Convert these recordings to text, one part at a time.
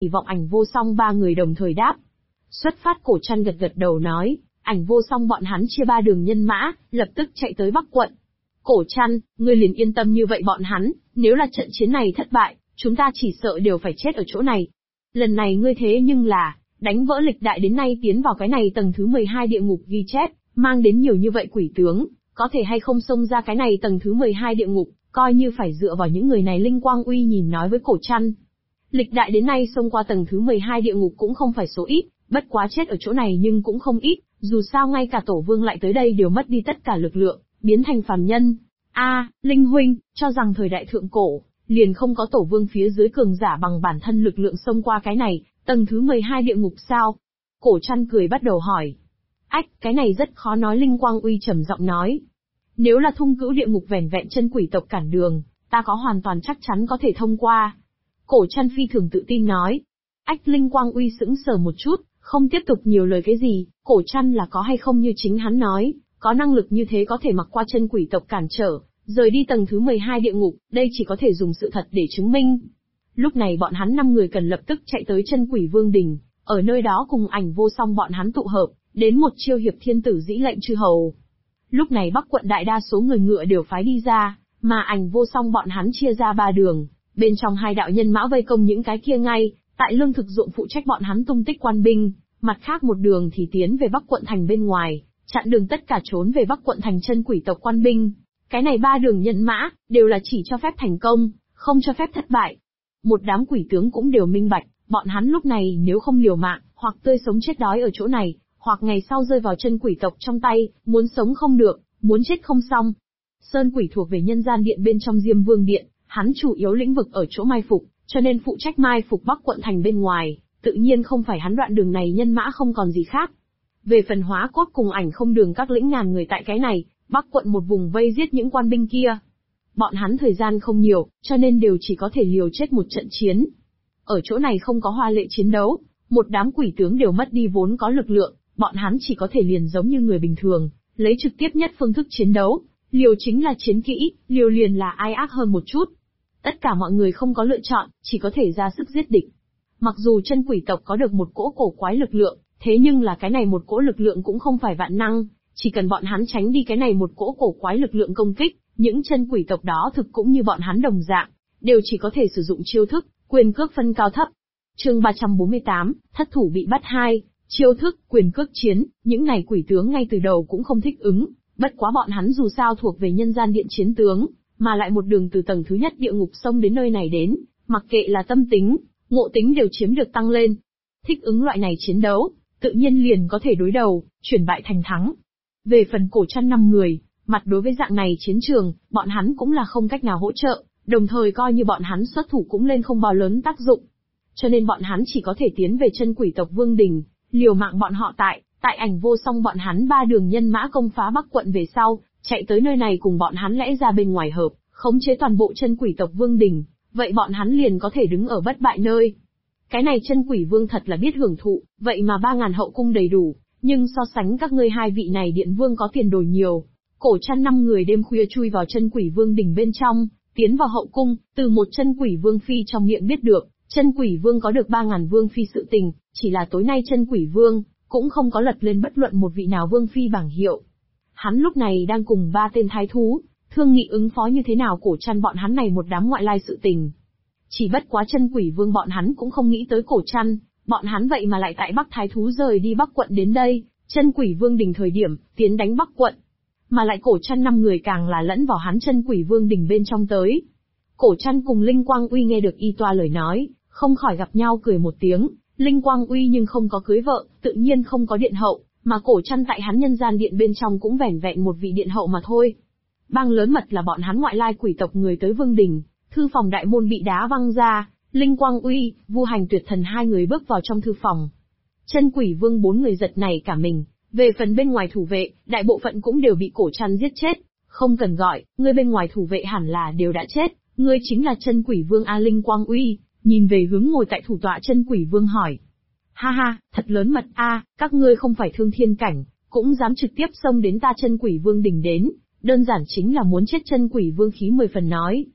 Kỳ vọng Ảnh Vô Song ba người đồng thời đáp. Xuất phát Cổ Trăn gật gật đầu nói, Ảnh Vô Song bọn hắn chia ba đường nhân mã, lập tức chạy tới Bắc quận. Cổ Trăn, ngươi liền yên tâm như vậy bọn hắn, nếu là trận chiến này thất bại, chúng ta chỉ sợ đều phải chết ở chỗ này. Lần này ngươi thế nhưng là, đánh vỡ lịch đại đến nay tiến vào cái này tầng thứ 12 địa ngục ghi chép, mang đến nhiều như vậy quỷ tướng, có thể hay không xông ra cái này tầng thứ 12 địa ngục, coi như phải dựa vào những người này. Linh Quang Uy nhìn nói với Cổ Trăn. Lịch đại đến nay xông qua tầng thứ 12 địa ngục cũng không phải số ít, bất quá chết ở chỗ này nhưng cũng không ít, dù sao ngay cả Tổ Vương lại tới đây đều mất đi tất cả lực lượng, biến thành phàm nhân. Linh huynh, cho rằng thời đại thượng cổ, liền không có Tổ Vương phía dưới cường giả bằng bản thân lực lượng xông qua cái này, tầng thứ 12 địa ngục sao? Cổ Trăn cười bắt đầu hỏi. Cái này rất khó nói. Linh Quang Uy trầm giọng nói. Nếu là thung cữu địa ngục vẻn vẹn chân quỷ tộc cản đường, ta có hoàn toàn chắc chắn có thể thông qua. Cổ Trăn phi thường tự tin nói. Linh Quang Uy sững sờ một chút, không tiếp tục nhiều lời cái gì. Cổ Trăn là có hay không như chính hắn nói, có năng lực như thế có thể mặc qua chân quỷ tộc cản trở, rời đi tầng thứ 12 địa ngục, đây chỉ có thể dùng sự thật để chứng minh. Lúc này bọn hắn 5 người cần lập tức chạy tới chân quỷ vương đình, ở nơi đó cùng Ảnh Vô Song bọn hắn tụ hợp, đến một chiêu hiệp thiên tử dĩ lệnh chư hầu. Lúc này Bắc quận đại đa số người ngựa đều phái đi ra, mà Ảnh Vô Song bọn hắn chia ra 3 đường, bên trong 2 đạo nhân mã vây công những cái kia ngay tại lương thực ruộng phụ trách bọn hắn tung tích quan binh, mặt khác một đường thì tiến về Bắc quận thành bên ngoài, chặn đường tất cả trốn về Bắc quận thành chân quỷ tộc quan binh. Cái này 3 đường nhân mã đều là chỉ cho phép thành công, không cho phép thất bại. Một đám quỷ tướng cũng đều minh bạch, bọn hắn lúc này nếu không liều mạng, hoặc tươi sống chết đói ở chỗ này, hoặc ngày sau rơi vào chân quỷ tộc trong tay, muốn sống không được, muốn chết không xong. Sơn Quỷ thuộc về nhân gian điện bên trong Diêm Vương điện, hắn chủ yếu lĩnh vực ở chỗ mai phục, cho nên phụ trách mai phục Bắc quận thành bên ngoài, tự nhiên không phải hắn. Đoạn đường này nhân mã không còn gì khác. Về phần Hóa Cốt cùng Ảnh Không đường các lĩnh ngàn người tại cái này, Bắc quận một vùng vây giết những quan binh kia. Bọn hắn thời gian không nhiều, cho nên đều chỉ có thể liều chết một trận chiến. Ở chỗ này không có hoa lệ chiến đấu, một đám quỷ tướng đều mất đi vốn có lực lượng, bọn hắn chỉ có thể liền giống như người bình thường, lấy trực tiếp nhất phương thức chiến đấu, liều chính là chiến kỹ, liều liền là ai ác hơn một chút. Tất cả mọi người không có lựa chọn, chỉ có thể ra sức giết địch. Mặc dù chân quỷ tộc có được một cỗ cổ quái lực lượng, thế nhưng là cái này một cỗ lực lượng cũng không phải vạn năng, chỉ cần bọn hắn tránh đi cái này một cỗ cổ quái lực lượng công kích, những chân quỷ tộc đó thực cũng như bọn hắn đồng dạng, đều chỉ có thể sử dụng chiêu thức, quyền cước phân cao thấp. Chương 348, thất thủ bị bắt 2, chiêu thức, quyền cước chiến, những này quỷ tướng ngay từ đầu cũng không thích ứng, bất quá bọn hắn dù sao thuộc về nhân gian điện chiến tướng, mà lại một đường từ tầng thứ nhất địa ngục xông đến nơi này đến, mặc kệ là tâm tính, ngộ tính đều chiếm được tăng lên. Thích ứng loại này chiến đấu, tự nhiên liền có thể đối đầu, chuyển bại thành thắng. Về phần Cổ Trăn 5 người, mặt đối với dạng này chiến trường, bọn hắn cũng là không cách nào hỗ trợ, đồng thời coi như bọn hắn xuất thủ cũng lên không bao lớn tác dụng. Cho nên bọn hắn chỉ có thể tiến về chân quỷ tộc Vương Đình, liều mạng bọn họ tại Ảnh Vô Song bọn hắn 3 đường nhân mã công phá Bắc quận về sau, chạy tới nơi này cùng bọn hắn lẽ ra bên ngoài hợp, khống chế toàn bộ chân quỷ tộc Vương Đình, vậy bọn hắn liền có thể đứng ở bất bại nơi. Cái này chân quỷ vương thật là biết hưởng thụ, vậy mà 3.000 hậu cung đầy đủ, nhưng so sánh các ngươi 2 vị này điện vương có tiền đồ nhiều. Cổ Trăn 5 người đêm khuya chui vào chân quỷ vương đỉnh bên trong, tiến vào hậu cung, từ một chân quỷ vương phi trong miệng biết được, chân quỷ vương có được 3.000 vương phi sự tình, chỉ là tối nay chân quỷ vương cũng không có lật lên bất luận một vị nào vương phi bảng hiệu. Hắn lúc này đang cùng 3 tên thái thú, thương nghị ứng phó như thế nào Cổ Trăn bọn hắn này một đám ngoại lai sự tình. Chỉ bất quá chân quỷ vương bọn hắn cũng không nghĩ tới Cổ Trăn, bọn hắn vậy mà lại tại Bắc thái thú rời đi Bắc quận đến đây, chân quỷ vương đình thời điểm, tiến đánh Bắc quận. Mà lại Cổ Trăn 5 người càng là lẫn vào hắn chân quỷ vương đình bên trong tới. Cổ Trăn cùng Linh Quang Uy nghe được y toa lời nói, không khỏi gặp nhau cười một tiếng. Linh Quang Uy nhưng không có cưới vợ, tự nhiên không có điện hậu, mà Cổ Trăn tại hắn nhân gian điện bên trong cũng vẻn vẹn một vị điện hậu mà thôi. Bang lớn mật là bọn hắn ngoại lai quỷ tộc người tới vương đình, thư phòng đại môn bị đá văng ra, Linh Quang Uy, Vu Hành Tuyệt Thần 2 người bước vào trong thư phòng. Chân quỷ vương 4 người giật nảy cả mình, về phần bên ngoài thủ vệ, đại bộ phận cũng đều bị Cổ Trăn giết chết, không cần gọi, ngươi bên ngoài thủ vệ hẳn là đều đã chết, ngươi chính là chân quỷ vương A. Linh Quang Uy nhìn về hướng ngồi tại thủ tọa chân quỷ vương hỏi. Ha ha, thật lớn mật a, các ngươi không phải thương thiên cảnh, cũng dám trực tiếp xông đến ta chân quỷ vương đỉnh đến, đơn giản chính là muốn chết. Chân quỷ vương khí 10 phần nói.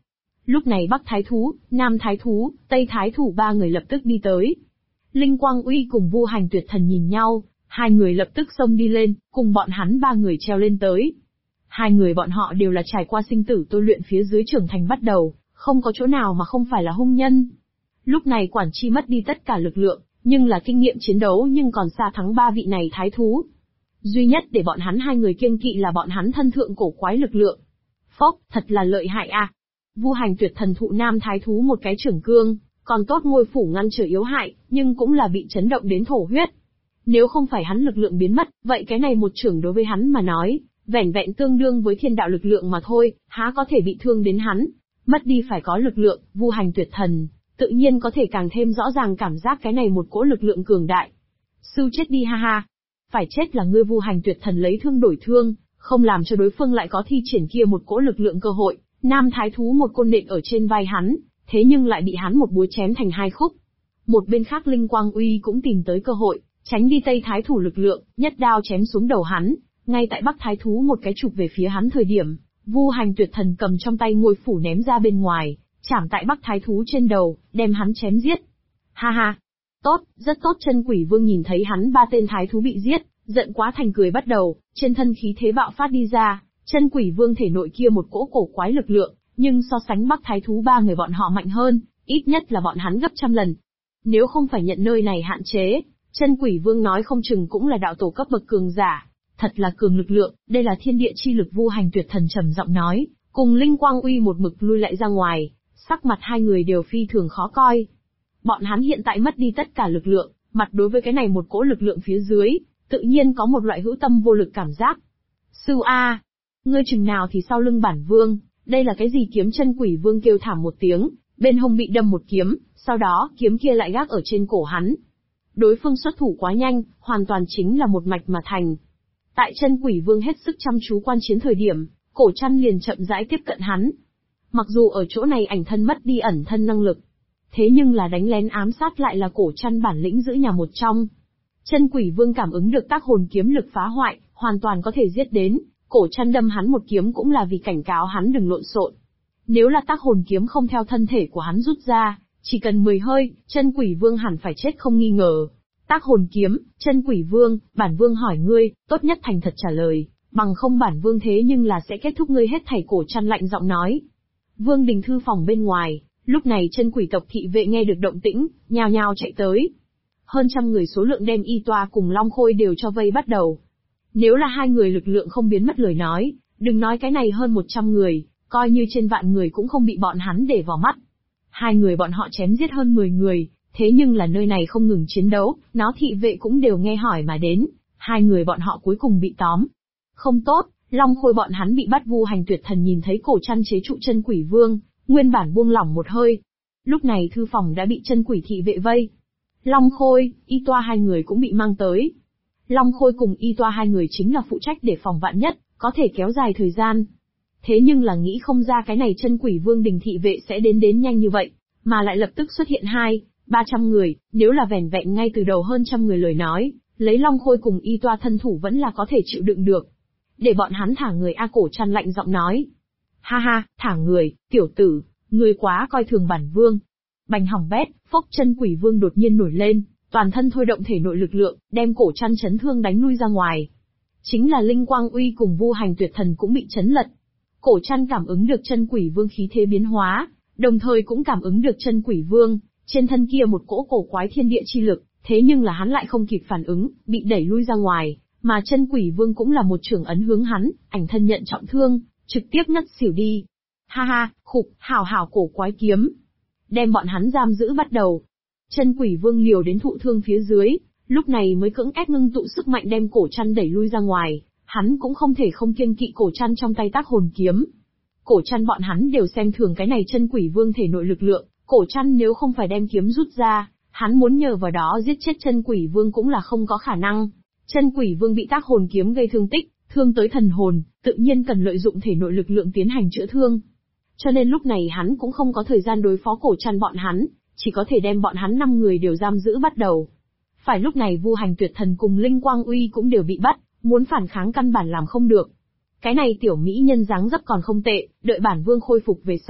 Lúc này Bắc Thái Thú, Nam Thái Thú, Tây Thái Thủ ba người lập tức đi tới. Linh Quang Uy cùng Vu Hành Tuyệt Thần nhìn nhau, hai người lập tức xông đi lên, cùng bọn hắn ba người treo lên tới. Hai người bọn họ đều là trải qua sinh tử tôi luyện phía dưới trưởng thành bắt đầu, không có chỗ nào mà không phải là hung nhân. Lúc này Quản Chi mất đi tất cả lực lượng, nhưng là kinh nghiệm chiến đấu nhưng còn xa thắng ba vị này thái thú. Duy nhất để bọn hắn hai người kiêng kỵ là bọn hắn thân thượng cổ quái lực lượng. Phốc, thật là lợi hại a. Vu Hành Tuyệt Thần thụ Nam Thái Thú một cái trưởng cương, còn tốt ngôi phủ ngăn trở yếu hại, nhưng cũng là bị chấn động đến thổ huyết. Nếu không phải hắn lực lượng biến mất, vậy cái này một trưởng đối với hắn mà nói, vẻn vẹn tương đương với thiên đạo lực lượng mà thôi, há có thể bị thương đến hắn. Mất đi phải có lực lượng, Vu Hành Tuyệt Thần, tự nhiên có thể càng thêm rõ ràng cảm giác cái này một cỗ lực lượng cường đại. Sư chết đi ha ha. Phải chết là ngươi. Vu Hành Tuyệt Thần lấy thương đổi thương, không làm cho đối phương lại có thi triển kia một cỗ lực lượng cơ hội. Nam Thái Thú một côn nện ở trên vai hắn, thế nhưng lại bị hắn một búa chém thành hai khúc. Một bên khác Linh Quang Uy cũng tìm tới cơ hội, tránh đi Tây Thái Thủ lực lượng, nhất đao chém xuống đầu hắn. Ngay tại Bắc Thái Thú một cái chụp về phía hắn thời điểm, Vu Hành Tuyệt Thần cầm trong tay ngôi phủ ném ra bên ngoài, chảm tại Bắc Thái Thú trên đầu, đem hắn chém giết. Ha ha, tốt, rất tốt. Chân Quỷ Vương nhìn thấy hắn ba tên thái thú bị giết, giận quá thành cười bắt đầu, trên thân khí thế bạo phát đi ra. Chân Quỷ Vương thể nội kia một cỗ cổ quái lực lượng, nhưng so sánh Bắc Thái Thú ba người bọn họ mạnh hơn, ít nhất là bọn hắn gấp trăm lần. Nếu không phải nhận nơi này hạn chế, Chân Quỷ Vương nói không chừng cũng là đạo tổ cấp bậc cường giả. Thật là cường lực lượng, đây là thiên địa chi lực. Vu Hành Tuyệt Thần trầm giọng nói, cùng Linh Quang Uy một mực lui lại ra ngoài, sắc mặt hai người đều phi thường khó coi. Bọn hắn hiện tại mất đi tất cả lực lượng, mặt đối với cái này một cỗ lực lượng phía dưới, tự nhiên có một loại hữu tâm vô lực cảm giác. Sư A, ngươi chừng nào thì sau lưng bản vương, đây là cái gì? Kiếm. Chân Quỷ Vương kêu thảm một tiếng, bên hông bị đâm một kiếm, sau đó kiếm kia lại gác ở trên cổ hắn. Đối phương xuất thủ quá nhanh, hoàn toàn chính là một mạch mà thành. Tại Chân Quỷ Vương hết sức chăm chú quan chiến thời điểm, Cổ Trăn liền chậm rãi tiếp cận hắn. Mặc dù ở chỗ này ảnh thân mất đi ẩn thân năng lực, thế nhưng là đánh lén ám sát lại là Cổ Trăn bản lĩnh giữ nhà một trong. Chân Quỷ Vương cảm ứng được tác hồn kiếm lực phá hoại, hoàn toàn có thể giết đến. Cổ Trăn đâm hắn một kiếm cũng là vì cảnh cáo hắn đừng lộn xộn. Nếu là tác hồn kiếm không theo thân thể của hắn rút ra, chỉ cần 10 hơi, Chân Quỷ Vương hẳn phải chết không nghi ngờ. Tác hồn kiếm. Chân Quỷ Vương, bản vương hỏi ngươi, tốt nhất thành thật trả lời, bằng không bản vương thế nhưng là sẽ kết thúc ngươi hết thảy. Cổ Trăn lạnh giọng nói. Vương đình thư phòng bên ngoài, lúc này Chân Quỷ tộc thị vệ nghe được động tĩnh, nhao nhao chạy tới. Hơn trăm người số lượng đem Y Toa cùng Long Khôi đều cho vây bắt đầu. Nếu là hai người lực lượng không biến mất lời nói, đừng nói cái này hơn 100 người, coi như trên vạn người cũng không bị bọn hắn để vào mắt. Hai người bọn họ chém giết hơn 10 người, thế nhưng là nơi này không ngừng chiến đấu, nó thị vệ cũng đều nghe hỏi mà đến, hai người bọn họ cuối cùng bị tóm. Không tốt, Long Khôi bọn hắn bị bắt. Vu Hành Tuyệt Thần nhìn thấy Cổ Trăn chế trụ Chân Quỷ Vương, nguyên bản buông lỏng một hơi. Lúc này thư phòng đã bị Chân Quỷ thị vệ vây. Long Khôi, Y Toa hai người cũng bị mang tới. Long Khôi cùng Y Toa hai người chính là phụ trách để phòng vạn nhất, có thể kéo dài thời gian. Thế nhưng là nghĩ không ra cái này Chân Quỷ Vương đình thị vệ sẽ đến nhanh như vậy, mà lại lập tức xuất hiện 200-300 người, nếu là vẻn vẹn ngay từ đầu hơn trăm người lời nói, lấy Long Khôi cùng Y Toa thân thủ vẫn là có thể chịu đựng được. Để bọn hắn thả người. Cổ Trăn lạnh giọng nói. Ha ha, thả người, tiểu tử, ngươi quá coi thường bản vương. Bành hỏng bét. Phốc. Chân Quỷ Vương đột nhiên nổi lên, toàn thân thôi động thể nội lực lượng, đem Cổ Trăn chấn thương đánh lui ra ngoài. Chính là Linh Quang Uy cùng Vu Hành Tuyệt Thần cũng bị chấn lật. Cổ Trăn cảm ứng được Chân Quỷ Vương khí thế biến hóa, đồng thời cũng cảm ứng được Chân Quỷ Vương trên thân kia một cỗ cổ quái thiên địa chi lực, thế nhưng là hắn lại không kịp phản ứng, bị đẩy lui ra ngoài, mà Chân Quỷ Vương cũng là một chưởng ấn hướng hắn, ảnh thân nhận trọng thương, trực tiếp ngất xỉu đi. Ha ha, khục, hảo cổ quái kiếm. Đem bọn hắn giam giữ bắt đầu. Chân Quỷ Vương liều đến thụ thương phía dưới, lúc này mới cưỡng ép ngưng tụ sức mạnh đem Cổ Trăn đẩy lui ra ngoài, hắn cũng không thể không kiêng kỵ Cổ Trăn trong tay tác hồn kiếm. Cổ Trăn bọn hắn đều xem thường cái này Chân Quỷ Vương thể nội lực lượng, Cổ Trăn nếu không phải đem kiếm rút ra, hắn muốn nhờ vào đó giết chết Chân Quỷ Vương cũng là không có khả năng. Chân Quỷ Vương bị tác hồn kiếm gây thương tích, thương tới thần hồn, tự nhiên cần lợi dụng thể nội lực lượng tiến hành chữa thương. Cho nên lúc này hắn cũng không có thời gian đối phó Cổ Trăn bọn hắn, chỉ có thể đem bọn hắn 5 người đều giam giữ bắt đầu. Phải lúc này Vu Hành Tuyệt Thần cùng Linh Quang Uy cũng đều bị bắt, muốn phản kháng căn bản làm không được. Cái này tiểu mỹ nhân dáng dấp còn không tệ, đợi bản vương khôi phục về sau,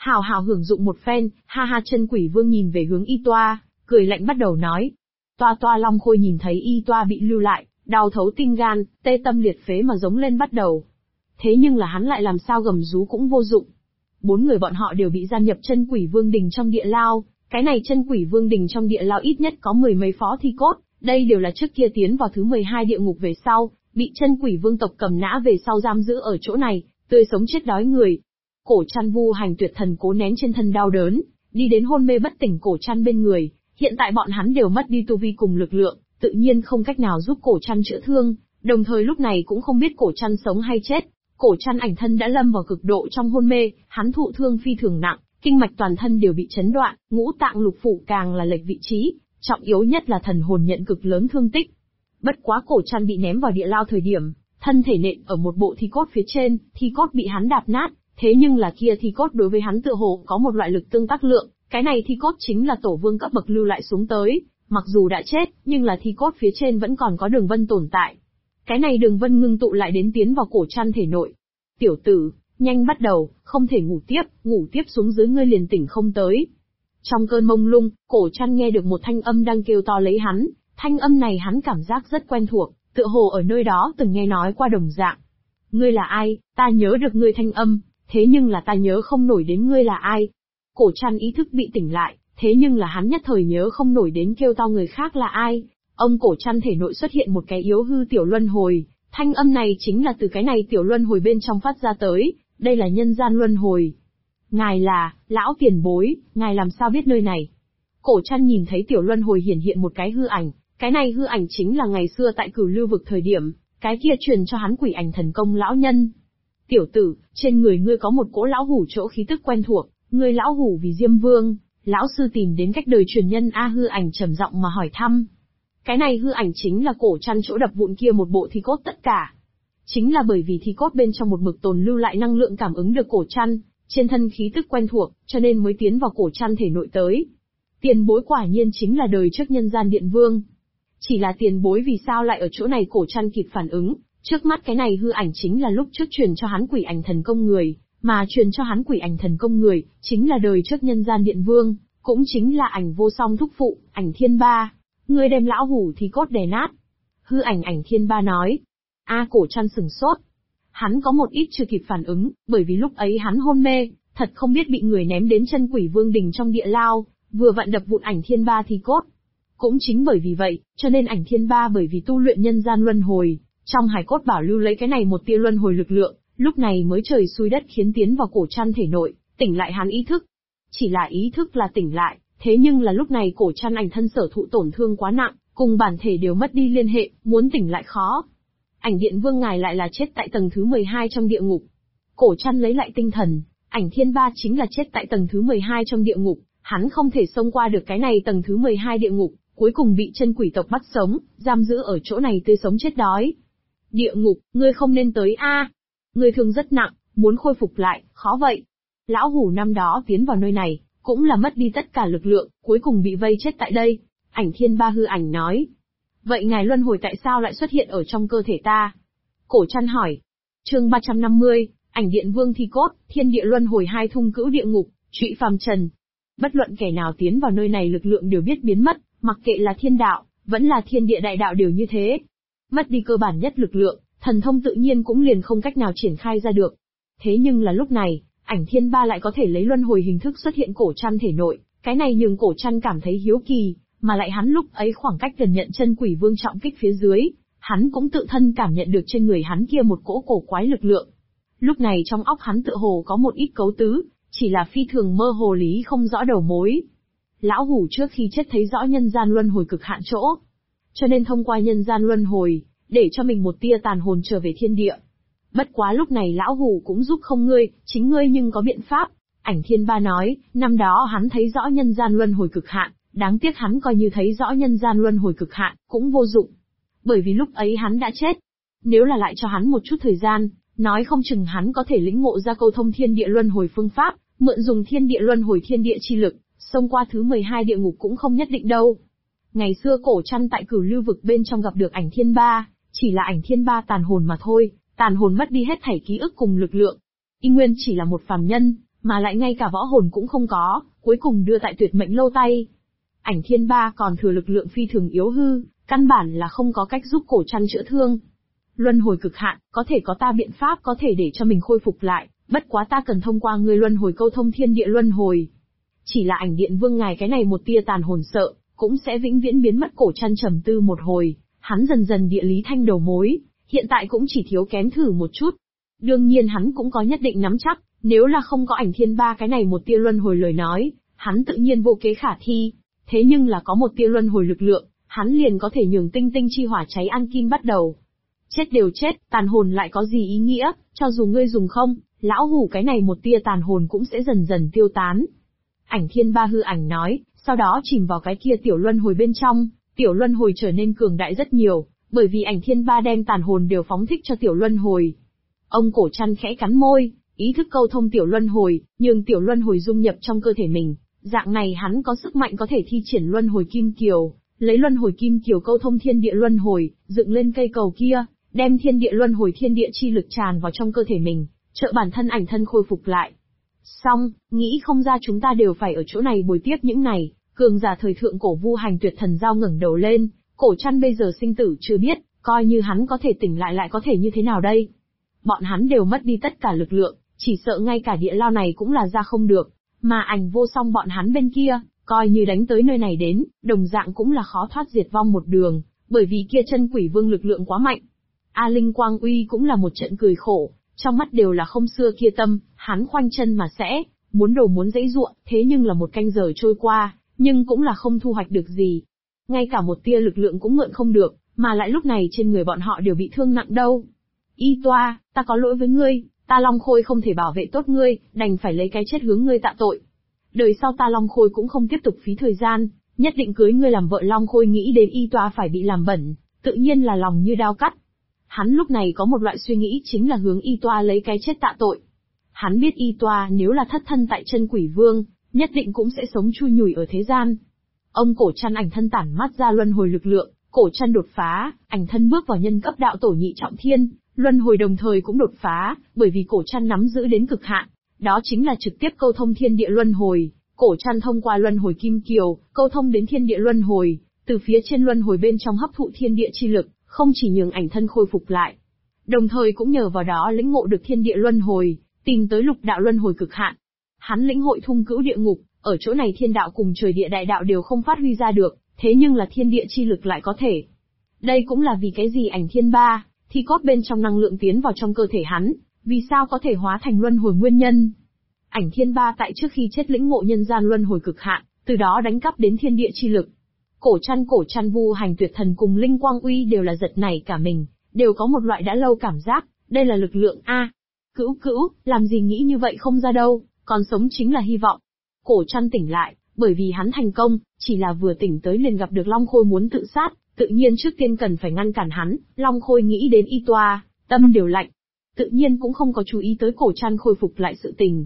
hào hào hưởng dụng một phen, ha ha. Chân quỷ vương nhìn về hướng y toa, cười lạnh bắt đầu nói. Toa Long Khôi nhìn thấy y toa bị lưu lại, đau thấu tim gan, tê tâm liệt phế mà giống lên bắt đầu. Thế nhưng là hắn lại làm sao gầm rú cũng vô dụng. 4 người bọn họ đều bị gia nhập chân quỷ vương đình trong địa lao, cái này chân quỷ vương đình trong địa lao ít nhất có 10 mấy phó thi cốt, đây đều là trước kia tiến vào thứ 12 địa ngục về sau, bị chân quỷ vương tộc cầm nã về sau giam giữ ở chỗ này, tươi sống chết đói người. Cổ Trăn Vu Hành Tuyệt Thần cố nén trên thân đau đớn, đi đến hôn mê bất tỉnh Cổ Trăn bên người, hiện tại bọn hắn đều mất đi tu vi cùng lực lượng, tự nhiên không cách nào giúp Cổ Trăn chữa thương, đồng thời lúc này cũng không biết Cổ Trăn sống hay chết. Cổ Trăn ảnh thân đã lâm vào cực độ trong hôn mê, hắn thụ thương phi thường nặng, kinh mạch toàn thân đều bị chấn đoạn, ngũ tạng lục phủ càng là lệch vị trí, trọng yếu nhất là thần hồn nhận cực lớn thương tích. Bất quá Cổ Trăn bị ném vào địa lao thời điểm, thân thể nện ở một bộ thi cốt phía trên, thi cốt bị hắn đạp nát, thế nhưng là kia thi cốt đối với hắn tựa hồ có một loại lực tương tác lượng, cái này thi cốt chính là tổ vương cấp bậc lưu lại xuống tới, mặc dù đã chết, nhưng là thi cốt phía trên vẫn còn có đường vân tồn tại. Cái này đường vân ngưng tụ lại đến tiến vào Cổ Trăn thể nội. Tiểu tử, nhanh bắt đầu, không thể ngủ tiếp xuống dưới ngươi liền tỉnh không tới. Trong cơn mông lung, Cổ Trăn nghe được một thanh âm đang kêu to lấy hắn, thanh âm này hắn cảm giác rất quen thuộc, tựa hồ ở nơi đó từng nghe nói qua đồng dạng. Ngươi là ai, ta nhớ được ngươi thanh âm, thế nhưng là ta nhớ không nổi đến ngươi là ai. Cổ Trăn ý thức bị tỉnh lại, thế nhưng là hắn nhất thời nhớ không nổi đến kêu to người khác là ai. Ông Cổ Trăn thể nội xuất hiện một cái yếu hư tiểu luân hồi, thanh âm này chính là từ cái này tiểu luân hồi bên trong phát ra tới, đây là nhân gian luân hồi. Ngài là, lão tiền bối, ngài làm sao biết nơi này? Cổ Trăn nhìn thấy tiểu luân hồi hiển hiện một cái hư ảnh, cái này hư ảnh chính là ngày xưa tại Cửu Lưu vực thời điểm, cái kia truyền cho hắn quỷ ảnh thần công lão nhân. Tiểu tử, trên người ngươi có một cỗ lão hủ chỗ khí tức quen thuộc, ngươi lão hủ vì Diêm Vương, lão sư tìm đến cách đời truyền nhân a. Hư ảnh trầm giọng mà hỏi thăm. Cái này hư ảnh chính là Cổ Trăn chỗ đập vụn kia một bộ thi cốt tất cả. Chính là bởi vì thi cốt bên trong một mực tồn lưu lại năng lượng cảm ứng được Cổ Trăn, trên thân khí tức quen thuộc, cho nên mới tiến vào Cổ Trăn thể nội tới. Tiền bối quả nhiên chính là đời trước nhân gian điện vương. Chỉ là tiền bối vì sao lại ở chỗ này? Cổ Trăn kịp phản ứng, trước mắt cái này hư ảnh chính là lúc trước truyền cho hắn quỷ ảnh thần công người, mà truyền cho hắn quỷ ảnh thần công người, chính là đời trước nhân gian điện vương, cũng chính là Ảnh Vô Song thúc phụ, Ảnh Thiên Ba. Ngươi đem lão hủ thì cốt đè nát. Hư ảnh Ảnh Thiên Ba nói. Cổ Trăn sừng sốt. Hắn có một ít chưa kịp phản ứng, bởi vì lúc ấy hắn hôn mê, thật không biết bị người ném đến chân quỷ vương đình trong địa lao, vừa vặn đập vụn Ảnh Thiên Ba thì cốt. Cũng chính bởi vì vậy, cho nên Ảnh Thiên Ba bởi vì tu luyện nhân gian luân hồi, trong hài cốt bảo lưu lấy cái này một tia luân hồi lực lượng, lúc này mới trời xui đất khiến tiến vào Cổ Trăn thể nội, tỉnh lại hắn ý thức. Chỉ là ý thức là tỉnh lại, thế nhưng là lúc này Cổ Trăn ảnh thân sở thụ tổn thương quá nặng, cùng bản thể đều mất đi liên hệ, muốn tỉnh lại khó. Ảnh Điện Vương ngài lại là chết tại tầng thứ 12 trong địa ngục. Cổ Trăn lấy lại tinh thần, Ảnh Thiên Ba chính là chết tại tầng thứ 12 trong địa ngục, hắn không thể xông qua được cái này tầng thứ 12 địa ngục, cuối cùng bị chân quỷ tộc bắt sống, giam giữ ở chỗ này tươi sống chết đói. Địa ngục, ngươi không nên tới a. Ngươi thương rất nặng, muốn khôi phục lại, khó vậy. Lão hủ năm đó tiến vào nơi này, cũng là mất đi tất cả lực lượng, cuối cùng bị vây chết tại đây. Ảnh Thiên Ba hư ảnh nói. Vậy ngài luân hồi tại sao lại xuất hiện ở trong cơ thể ta? Cổ Trăn hỏi. Chương 350, Ảnh Điện Vương thi cốt, thiên địa luân hồi hai thung cữu địa ngục, trụy phàm trần. Bất luận kẻ nào tiến vào nơi này lực lượng đều biết biến mất, mặc kệ là thiên đạo, vẫn là thiên địa đại đạo đều như thế. Mất đi cơ bản nhất lực lượng, thần thông tự nhiên cũng liền không cách nào triển khai ra được. Thế nhưng là lúc này, Ảnh Thiên Ba lại có thể lấy luân hồi hình thức xuất hiện Cổ Trăn thể nội, cái này nhường Cổ Trăn cảm thấy hiếu kỳ, mà lại hắn lúc ấy khoảng cách gần nhận chân quỷ vương trọng kích phía dưới, hắn cũng tự thân cảm nhận được trên người hắn kia một cỗ cổ quái lực lượng. Lúc này trong óc hắn tựa hồ có một ít cấu tứ, chỉ là phi thường mơ hồ lý không rõ đầu mối. Lão hủ trước khi chết thấy rõ nhân gian luân hồi cực hạn chỗ, cho nên thông qua nhân gian luân hồi, để cho mình một tia tàn hồn trở về thiên địa. Bất quá lúc này lão hủ cũng giúp không ngươi, chính ngươi nhưng có biện pháp. Ảnh Thiên Ba nói, năm đó hắn thấy rõ nhân gian luân hồi cực hạn, đáng tiếc hắn coi như thấy rõ nhân gian luân hồi cực hạn, cũng vô dụng. Bởi vì lúc ấy hắn đã chết. Nếu là lại cho hắn một chút thời gian, nói không chừng hắn có thể lĩnh ngộ ra câu thông thiên địa luân hồi phương pháp, mượn dùng thiên địa luân hồi thiên địa chi lực, xông qua thứ 12 địa ngục cũng không nhất định đâu. Ngày xưa Cổ Trăn tại Cửu Lưu vực bên trong gặp được Ảnh Thiên Ba, chỉ là Ảnh Thiên Ba tàn hồn mà thôi, tàn hồn mất đi hết thảy ký ức cùng lực lượng. Y Nguyên chỉ là một phàm nhân, mà lại ngay cả võ hồn cũng không có, cuối cùng đưa tại tuyệt mệnh lâu tay. Ảnh Thiên Ba còn thừa lực lượng phi thường yếu hư, căn bản là không có cách giúp cổ trăn chữa thương. Luân hồi cực hạn, có thể có ta biện pháp có thể để cho mình khôi phục lại, bất quá ta cần thông qua ngươi luân hồi câu thông thiên địa luân hồi. Chỉ là Ảnh Điện Vương ngài cái này một tia tàn hồn sợ, cũng sẽ vĩnh viễn biến mất. Cổ trăn trầm tư một hồi, hắn dần dần địa lý thanh đầu mối, hiện tại cũng chỉ thiếu kém thử một chút. Đương nhiên hắn cũng có nhất định nắm chắc, nếu là không có Ảnh Thiên Ba cái này một tia luân hồi lời nói, hắn tự nhiên vô kế khả thi. Thế nhưng là có một tia luân hồi lực lượng, hắn liền có thể nhường tinh tinh chi hỏa cháy ăn kim bắt đầu. Chết đều chết, tàn hồn lại có gì ý nghĩa, cho dù ngươi dùng không, lão hủ cái này một tia tàn hồn cũng sẽ dần dần tiêu tán. Ảnh Thiên Ba hư ảnh nói, sau đó chìm vào cái kia tiểu luân hồi bên trong, tiểu luân hồi trở nên cường đại rất nhiều, bởi vì Ảnh Thiên Ba đem tàn hồn đều phóng thích cho tiểu luân hồi. Ông cổ trăn khẽ cắn môi, ý thức câu thông tiểu luân hồi, nhường tiểu luân hồi dung nhập trong cơ thể mình, dạng này hắn có sức mạnh có thể thi triển luân hồi kim kiều, lấy luân hồi kim kiều câu thông thiên địa luân hồi, dựng lên cây cầu kia, đem thiên địa luân hồi thiên địa chi lực tràn vào trong cơ thể mình, trợ bản thân ảnh thân khôi phục lại. Xong, nghĩ không ra chúng ta đều phải ở chỗ này bồi tiếp những này, cường giả thời thượng cổ Vu Hành Tuyệt Thần Giao ngẩng đầu lên, cổ trăn bây giờ sinh tử chưa biết, coi như hắn có thể tỉnh lại có thể như thế nào đây? Bọn hắn đều mất đi tất cả lực lượng, chỉ sợ ngay cả địa lao này cũng là ra không được, mà Ảnh Vô Song bọn hắn bên kia, coi như đánh tới nơi này đến, đồng dạng cũng là khó thoát diệt vong một đường, bởi vì kia chân quỷ vương lực lượng quá mạnh. A Linh Quang Uy cũng là một trận cười khổ, trong mắt đều là không xưa kia tâm, hắn khoanh chân mà sẽ, muốn đầu muốn dãy ruộng, thế nhưng là một canh giờ trôi qua, nhưng cũng là không thu hoạch được gì. Ngay cả một tia lực lượng cũng mượn không được, mà lại lúc này trên người bọn họ đều bị thương nặng đâu. Y Toa, ta có lỗi với ngươi, ta Long Khôi không thể bảo vệ tốt ngươi, đành phải lấy cái chết hướng ngươi tạ tội. Đời sau ta Long Khôi cũng không tiếp tục phí thời gian, nhất định cưới ngươi làm vợ. Long Khôi nghĩ đến Y Toa phải bị làm bẩn, tự nhiên là lòng như đao cắt. Hắn lúc này có một loại suy nghĩ chính là hướng Y Toa lấy cái chết tạ tội. Hắn biết Y Toa nếu là thất thân tại chân quỷ vương, nhất định cũng sẽ sống chui nhủi ở thế gian. Ông cổ trăn ảnh thân tản mắt ra luân hồi lực lượng, cổ trăn đột phá, ảnh thân bước vào nhân cấp đạo tổ nhị trọng thiên, luân hồi đồng thời cũng đột phá, bởi vì cổ trăn nắm giữ đến cực hạn, đó chính là trực tiếp câu thông thiên địa luân hồi. Cổ trăn thông qua luân hồi kim kiều, câu thông đến thiên địa luân hồi, từ phía trên luân hồi bên trong hấp thụ thiên địa chi lực, không chỉ nhường ảnh thân khôi phục lại, đồng thời cũng nhờ vào đó lĩnh ngộ được thiên địa luân hồi, tìm tới lục đạo luân hồi cực hạn. Hắn lĩnh hội thung cữu địa ngục, ở chỗ này thiên đạo cùng trời địa đại đạo đều không phát huy ra được, thế nhưng là thiên địa chi lực lại có thể. Đây cũng là vì cái gì Ảnh Thiên Ba, thi cốt bên trong năng lượng tiến vào trong cơ thể hắn, vì sao có thể hóa thành luân hồi nguyên nhân. Ảnh Thiên Ba tại trước khi chết lĩnh ngộ nhân gian luân hồi cực hạn, từ đó đánh cắp đến thiên địa chi lực. Cổ trăn Vu Hành Tuyệt Thần cùng Linh Quang Uy đều là giật nảy cả mình, đều có một loại đã lâu cảm giác, đây là lực lượng a. Cữu, làm gì nghĩ như vậy không ra đâu, còn sống chính là hy vọng. Cổ trăn tỉnh lại, bởi vì hắn thành công, chỉ là vừa tỉnh tới liền gặp được Long Khôi muốn tự sát, tự nhiên trước tiên cần phải ngăn cản hắn. Long Khôi nghĩ đến Y Toa, tâm đều lạnh, tự nhiên cũng không có chú ý tới cổ trăn khôi phục lại sự tình.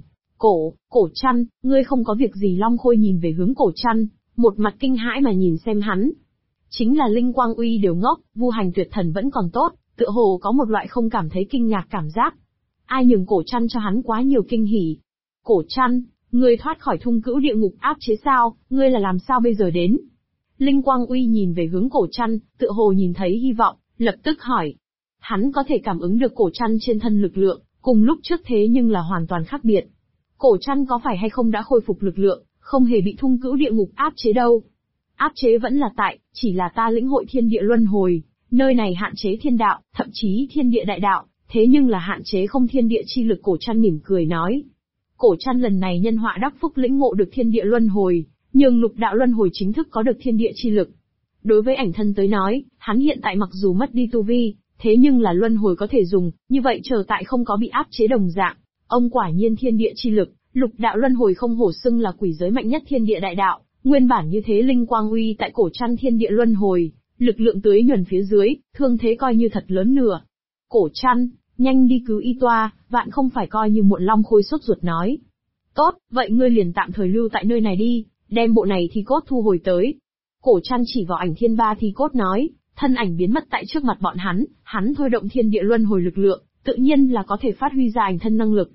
Cổ trăn, ngươi không có việc gì? Long Khôi nhìn về hướng cổ trăn, một mặt kinh hãi mà nhìn xem hắn. Chính là Linh Quang Uy đều ngốc, Vu Hành Tuyệt Thần vẫn còn tốt, tựa hồ có một loại không cảm thấy kinh ngạc cảm giác. Ai nhường cổ trăn cho hắn quá nhiều kinh hỉ. Cổ trăn, ngươi thoát khỏi thung cữu địa ngục áp chế sao, ngươi là làm sao bây giờ đến? Linh Quang Uy nhìn về hướng cổ trăn, tựa hồ nhìn thấy hy vọng, lập tức hỏi. Hắn có thể cảm ứng được cổ trăn trên thân lực lượng, cùng lúc trước thế nhưng là hoàn toàn khác biệt. Cổ trăn có phải hay không đã khôi phục lực lượng, không hề bị thung cữu địa ngục áp chế đâu. Áp chế vẫn là tại, chỉ là ta lĩnh hội thiên địa luân hồi, nơi này hạn chế thiên đạo, thậm chí thiên địa đại đạo, thế nhưng là hạn chế không thiên địa chi lực. Cổ trăn mỉm cười nói. Cổ trăn lần này nhân họa đắc phúc lĩnh ngộ được thiên địa luân hồi, nhường lục đạo luân hồi chính thức có được thiên địa chi lực. Đối với ảnh thân tới nói, hắn hiện tại mặc dù mất đi tu vi, thế nhưng là luân hồi có thể dùng, như vậy chờ tại không có bị áp chế đồng dạng. Ông quả nhiên thiên địa chi lực, lục đạo luân hồi không hổ xưng là quỷ giới mạnh nhất thiên địa đại đạo, nguyên bản như thế. Linh Quang Uy tại cổ trăn thiên địa luân hồi, lực lượng tưới nhuần phía dưới, thương thế coi như thật lớn nửa. Cổ trăn, nhanh đi cứu Y Toa, vạn không phải coi như muộn. Long Khôi sốt ruột nói. Tốt, vậy ngươi liền tạm thời lưu tại nơi này đi, đem bộ này thi cốt thu hồi tới. Cổ trăn chỉ vào Ảnh Thiên Ba thi cốt nói, thân ảnh biến mất tại trước mặt bọn hắn thôi động thiên địa luân hồi lực lượng, tự nhiên là có thể phát huy ra ảnh thân năng lực.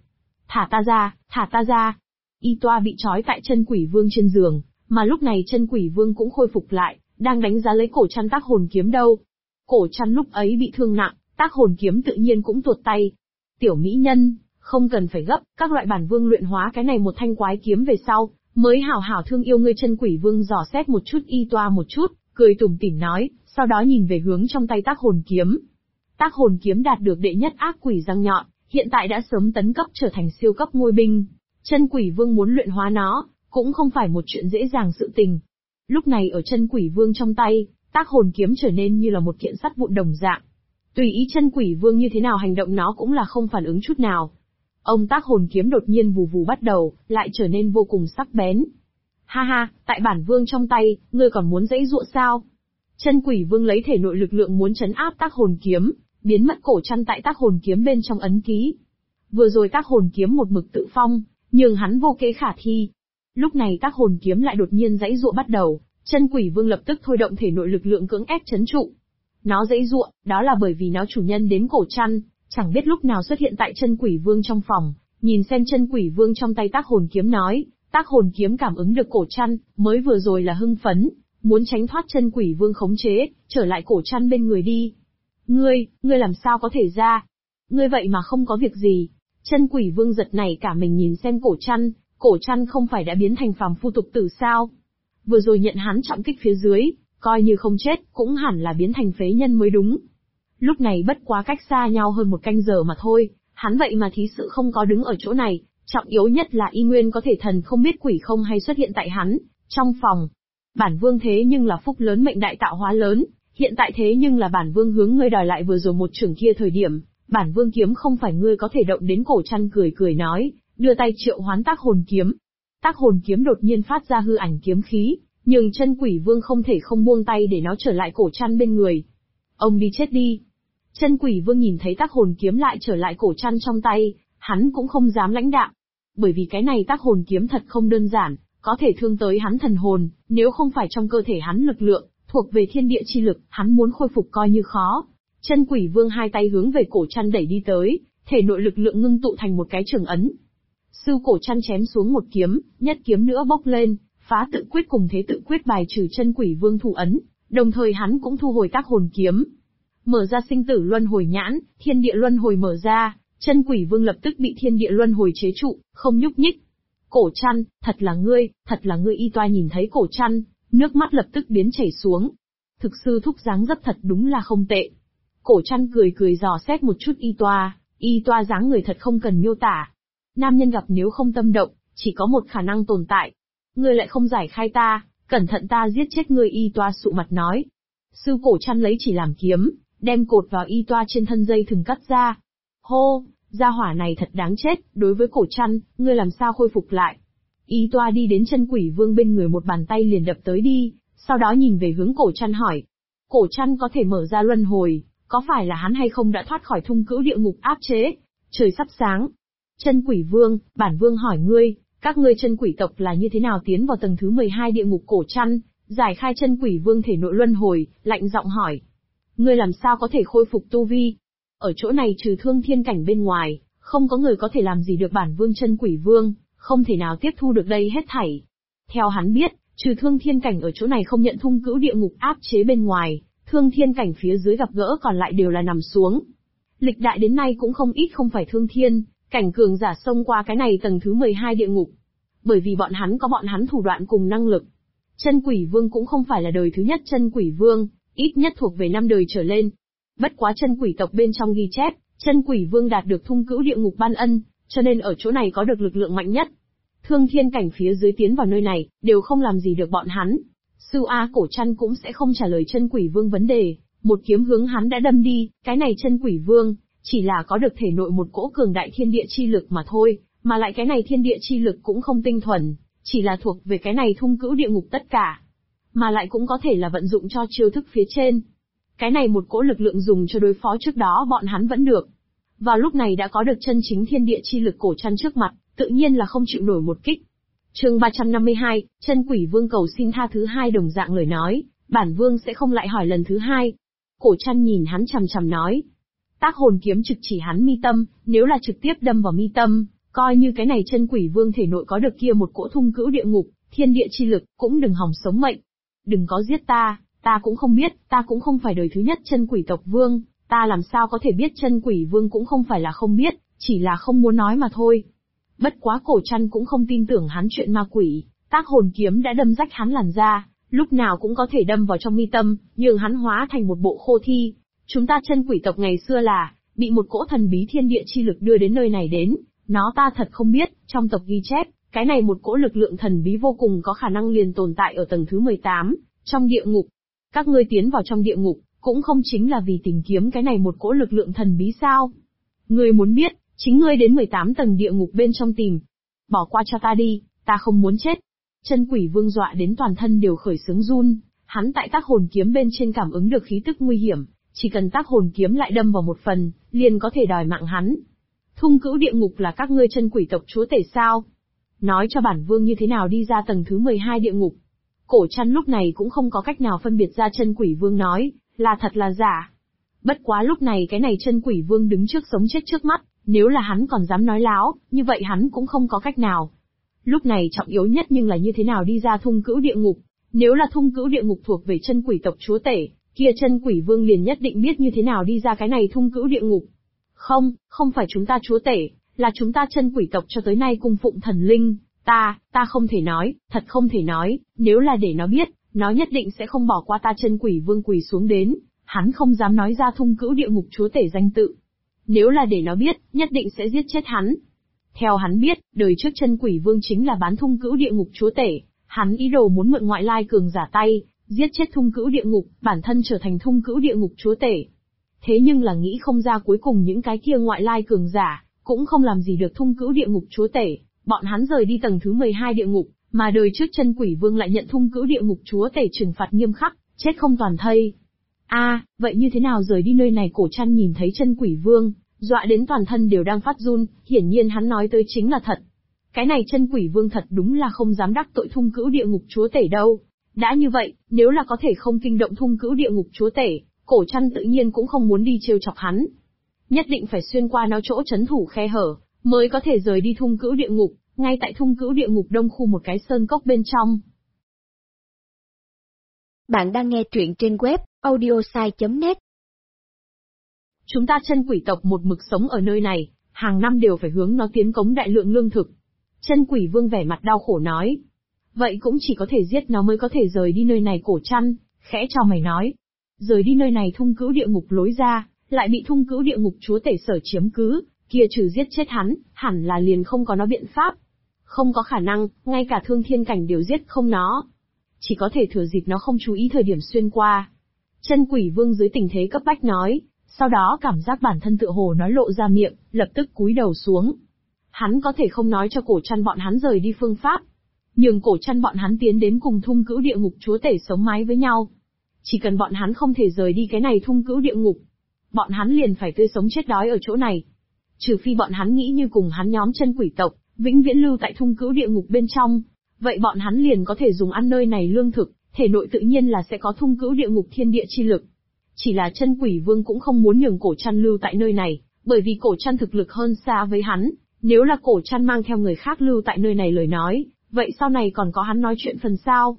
Thả ta ra, thả ta ra. Y Toa bị trói tại chân quỷ vương trên giường, mà lúc này chân quỷ vương cũng khôi phục lại, đang đánh giá lấy cổ chăn tác hồn kiếm đâu. Cổ chăn lúc ấy bị thương nặng, tác hồn kiếm tự nhiên cũng tuột tay. Tiểu mỹ nhân, không cần phải gấp, các loại bản vương luyện hóa cái này một thanh quái kiếm về sau, mới hảo hảo thương yêu ngươi. Chân quỷ vương dò xét một chút Y Toa một chút, cười tủm tỉm nói, sau đó nhìn về hướng trong tay tác hồn kiếm. Tác hồn kiếm đạt được đệ nhất ác quỷ răng nhọn, hiện tại đã sớm tấn cấp trở thành siêu cấp ngôi binh. Chân quỷ vương muốn luyện hóa nó, cũng không phải một chuyện dễ dàng sự tình. Lúc này ở chân quỷ vương trong tay, tác hồn kiếm trở nên như là một kiện sắt vụn đồng dạng. Tùy ý chân quỷ vương như thế nào hành động nó cũng là không phản ứng chút nào. Ông tác hồn kiếm đột nhiên vù vù bắt đầu, lại trở nên vô cùng sắc bén. Ha ha, tại bản vương trong tay, ngươi còn muốn giãy giụa sao? Chân quỷ vương lấy thể nội lực lượng muốn trấn áp tác hồn kiếm, biến mất cổ chăn tại tác hồn kiếm bên trong ấn ký. Vừa rồi tác hồn kiếm một mực tự phong, nhưng hắn vô kế khả thi. Lúc này tác hồn kiếm lại đột nhiên giãy giụa bắt đầu, chân quỷ vương lập tức thôi động thể nội lực lượng cưỡng ép trấn trụ. Nó giãy giụa, đó là bởi vì nó chủ nhân đến cổ chăn, chẳng biết lúc nào xuất hiện tại chân quỷ vương trong phòng, nhìn xem chân quỷ vương trong tay tác hồn kiếm nói, tác hồn kiếm cảm ứng được cổ chăn, mới vừa rồi là hưng phấn, muốn tránh thoát chân quỷ vương khống chế, trở lại cổ chăn bên người đi. Ngươi làm sao có thể ra? Ngươi vậy mà không có việc gì. Chân quỷ vương giật nảy cả mình nhìn xem cổ chăn không phải đã biến thành phàm phu tục tử sao? Vừa rồi nhận hắn trọng kích phía dưới, coi như không chết, cũng hẳn là biến thành phế nhân mới đúng. Lúc này bất quá cách xa nhau hơn một canh giờ mà thôi, hắn vậy mà thí sự không có đứng ở chỗ này, trọng yếu nhất là y nguyên có thể thần không biết quỷ không hay xuất hiện tại hắn, trong phòng. Bản vương thế nhưng là phúc lớn mệnh đại tạo hóa lớn, hiện tại thế nhưng là bản vương hướng ngươi đòi lại vừa rồi một chưởng kia thời điểm, bản vương kiếm không phải ngươi có thể động đến. Cổ chăn cười cười nói, đưa tay triệu hoán tác hồn kiếm. Tác hồn kiếm đột nhiên phát ra hư ảnh kiếm khí, nhưng chân quỷ vương không thể không buông tay để nó trở lại cổ chăn bên người. Ông đi chết đi. Chân quỷ vương nhìn thấy tác hồn kiếm lại trở lại cổ chăn trong tay, hắn cũng không dám lãnh đạm. Bởi vì cái này tác hồn kiếm thật không đơn giản, có thể thương tới hắn thần hồn, nếu không phải trong cơ thể hắn lực lượng, thuộc về thiên địa chi lực, hắn muốn khôi phục coi như khó. Chân quỷ vương hai tay hướng về cổ chăn đẩy đi tới, thể nội lực lượng ngưng tụ thành một cái trường ấn. Sư cổ chăn chém xuống một kiếm, nhất kiếm nữa bốc lên, phá tự quyết cùng thế tự quyết bài trừ chân quỷ vương thủ ấn, đồng thời hắn cũng thu hồi tác hồn kiếm. Mở ra sinh tử luân hồi nhãn, thiên địa luân hồi mở ra, chân quỷ vương lập tức bị thiên địa luân hồi chế trụ, không nhúc nhích. Cổ chăn, thật là ngươi. Y Toa nhìn thấy cổ chăn, nước mắt lập tức biến chảy xuống. Thực sư thúc dáng dấp thật đúng là không tệ. Cổ chăn cười cười dò xét một chút Y Toa dáng người thật không cần miêu tả. Nam nhân gặp nếu không tâm động, chỉ có một khả năng tồn tại. Ngươi lại không giải khai ta, cẩn thận ta giết chết ngươi. Y Toa sụ mặt nói. Sư cổ chăn lấy chỉ làm kiếm, đem cột vào Y Toa trên thân dây thừng cắt ra. Hô, gia hỏa này thật đáng chết. Đối với cổ chăn, ngươi làm sao khôi phục lại? Y Toa đi đến chân quỷ vương bên người một bàn tay liền đập tới đi, sau đó nhìn về hướng cổ chăn hỏi. Cổ chăn có thể mở ra luân hồi, có phải là hắn hay không đã thoát khỏi thung cữu địa ngục áp chế? Trời sắp sáng. Chân quỷ vương, bản vương hỏi ngươi, các ngươi chân quỷ tộc là như thế nào tiến vào tầng thứ 12 địa ngục? Cổ chăn giải khai chân quỷ vương thể nội luân hồi, lạnh giọng hỏi. Ngươi làm sao có thể khôi phục tu vi? Ở chỗ này trừ thương thiên cảnh bên ngoài, không có người có thể làm gì được bản vương. Chân quỷ vương không thể nào tiếp thu được đây hết thảy. Theo hắn biết, trừ thương thiên cảnh ở chỗ này không nhận thung cữu địa ngục áp chế bên ngoài, thương thiên cảnh phía dưới gặp gỡ còn lại đều là nằm xuống. Lịch đại đến nay cũng không ít không phải thương thiên cảnh cường giả xông qua cái này tầng thứ 12 địa ngục. Bởi vì bọn hắn có bọn hắn thủ đoạn cùng năng lực. Chân quỷ vương cũng không phải là đời thứ nhất chân quỷ vương, ít nhất thuộc về 5 đời trở lên. Bất quá chân quỷ tộc bên trong ghi chép, chân quỷ vương đạt được thung cữu địa ngục ban ân, cho nên ở chỗ này có được lực lượng mạnh nhất. Thương thiên cảnh phía dưới tiến vào nơi này, đều không làm gì được bọn hắn. Sư A cổ chăn cũng sẽ không trả lời chân quỷ vương vấn đề, một kiếm hướng hắn đã đâm đi. Cái này chân quỷ vương, chỉ là có được thể nội một cỗ cường đại thiên địa chi lực mà thôi, mà lại cái này thiên địa chi lực cũng không tinh thuần, chỉ là thuộc về cái này thung cữu địa ngục tất cả. Mà lại cũng có thể là vận dụng cho chiêu thức phía trên. Cái này một cỗ lực lượng dùng cho đối phó trước đó bọn hắn vẫn được. Vào lúc này đã có được chân chính thiên địa chi lực cổ chăn trước mặt, tự nhiên là không chịu nổi một kích. Chương 352, chân quỷ vương cầu xin tha thứ hai đồng dạng lời nói, bản vương sẽ không lại hỏi lần thứ hai. Cổ chăn nhìn hắn chằm chằm nói. Tác hồn kiếm trực chỉ hắn mi tâm, nếu là trực tiếp đâm vào mi tâm, Coi như cái này chân quỷ vương thể nội có được kia một cỗ thung cữu địa ngục, thiên địa chi lực, cũng đừng hòng sống mệnh. Đừng có giết ta cũng không biết, ta cũng không phải đời thứ nhất chân quỷ tộc vương, ta làm sao có thể biết chân quỷ vương cũng không phải là không biết, chỉ là không muốn nói mà thôi. Bất quá Cổ Trăn cũng không tin tưởng hắn chuyện ma quỷ, tác hồn kiếm đã đâm rách hắn làn da, lúc nào cũng có thể đâm vào trong mi tâm, nhường hắn hóa thành một bộ khô thi. Chúng ta chân quỷ tộc ngày xưa là, bị một cỗ thần bí thiên địa chi lực đưa đến nơi này đến, nó ta thật không biết, trong tộc ghi chép, cái này một cỗ lực lượng thần bí vô cùng có khả năng liền tồn tại ở tầng thứ 18, trong địa ngục. Các ngươi tiến vào trong địa ngục, cũng không chính là vì tìm kiếm cái này một cỗ lực lượng thần bí sao? Ngươi muốn biết, chính ngươi đến 18 tầng địa ngục bên trong tìm. Bỏ qua cho ta đi, ta không muốn chết. Chân quỷ vương dọa đến toàn thân đều khởi xướng run, hắn tại tác hồn kiếm bên trên cảm ứng được khí tức nguy hiểm, chỉ cần tác hồn kiếm lại đâm vào một phần, liền có thể đòi mạng hắn. Thung cữu địa ngục là các ngươi chân quỷ tộc chúa tể sao? Nói cho bản vương như thế nào đi ra tầng thứ 12 địa ngục. Cổ Trăn lúc này cũng không có cách nào phân biệt ra chân quỷ vương nói, là thật là giả. Bất quá lúc này cái này chân quỷ vương đứng trước sống chết trước mắt, nếu là hắn còn dám nói láo, như vậy hắn cũng không có cách nào. Lúc này trọng yếu nhất nhưng là như thế nào đi ra thung cữu địa ngục. Nếu là thung cữu địa ngục thuộc về chân quỷ tộc chúa tể, kia chân quỷ vương liền nhất định biết như thế nào đi ra cái này thung cữu địa ngục. Không phải chúng ta chúa tể, là chúng ta chân quỷ tộc cho tới nay cung phụng thần linh. Ta không thể nói, thật không thể nói, nếu là để nó biết, nó nhất định sẽ không bỏ qua ta chân quỷ vương quỳ xuống đến, hắn không dám nói ra thung cữu địa ngục chúa tể danh tự. Nếu là để nó biết, nhất định sẽ giết chết hắn. Theo hắn biết, đời trước chân quỷ vương chính là bán thung cữu địa ngục chúa tể, hắn ý đồ muốn mượn ngoại lai cường giả tay, giết chết thung cữu địa ngục, bản thân trở thành thung cữu địa ngục chúa tể. Thế nhưng là nghĩ không ra cuối cùng những cái kia ngoại lai cường giả, cũng không làm gì được thung cữu địa ngục chúa tể, bọn hắn rời đi tầng thứ 12 địa ngục, mà đời trước chân quỷ vương lại nhận thung cữu địa ngục chúa tể trừng phạt nghiêm khắc, chết không toàn thây. Vậy như thế nào rời đi nơi này? Cổ Trăn nhìn thấy chân quỷ vương, dọa đến toàn thân đều đang phát run, hiển nhiên hắn nói tới chính là thật. Cái này chân quỷ vương thật đúng là không dám đắc tội thung cữu địa ngục chúa tể đâu. Đã như vậy, nếu là có thể không kinh động thung cữu địa ngục chúa tể, Cổ Trăn tự nhiên cũng không muốn đi trêu chọc hắn. Nhất định phải xuyên qua nó chỗ trấn thủ khe hở, mới có thể rời đi thung cữu địa ngục, ngay tại thung cữu địa ngục đông khu một cái sơn cốc bên trong. Bạn đang nghe truyện trên web audiosai.net. Chúng ta chân quỷ tộc một mực sống ở nơi này, hàng năm đều phải hướng nó tiến cống đại lượng lương thực. Chân quỷ vương vẻ mặt đau khổ nói. Vậy cũng chỉ có thể giết nó mới có thể rời đi nơi này. Cổ Trăn khẽ cho mày nói. Rời đi nơi này thung cữu địa ngục lối ra, lại bị thung cữu địa ngục chúa tể sở chiếm cứ, kia trừ giết chết hắn, hẳn là liền không có nó biện pháp. Không có khả năng, ngay cả thương thiên cảnh đều giết không nó. Chỉ có thể thừa dịp nó không chú ý thời điểm xuyên qua. Chân quỷ vương dưới tình thế cấp bách nói, sau đó cảm giác bản thân tựa hồ nói lộ ra miệng, lập tức cúi đầu xuống. Hắn có thể không nói cho Cổ Trăn bọn hắn rời đi phương pháp, nhường Cổ Trăn bọn hắn tiến đến cùng thung cữu địa ngục chúa tể sống mái với nhau. Chỉ cần bọn hắn không thể rời đi cái này thung cữu địa ngục, bọn hắn liền phải tươi sống chết đói ở chỗ này. Trừ phi bọn hắn nghĩ như cùng hắn nhóm chân quỷ tộc, vĩnh viễn lưu tại thung cữu địa ngục bên trong, vậy bọn hắn liền có thể dùng ăn nơi này lương thực, thể nội tự nhiên là sẽ có thung cữu địa ngục thiên địa chi lực. Chỉ là chân quỷ vương cũng không muốn nhường Cổ Trăn lưu tại nơi này, bởi vì Cổ Trăn thực lực hơn xa với hắn, nếu là Cổ Trăn mang theo người khác lưu tại nơi này lời nói, vậy sau này còn có hắn nói chuyện phần sao?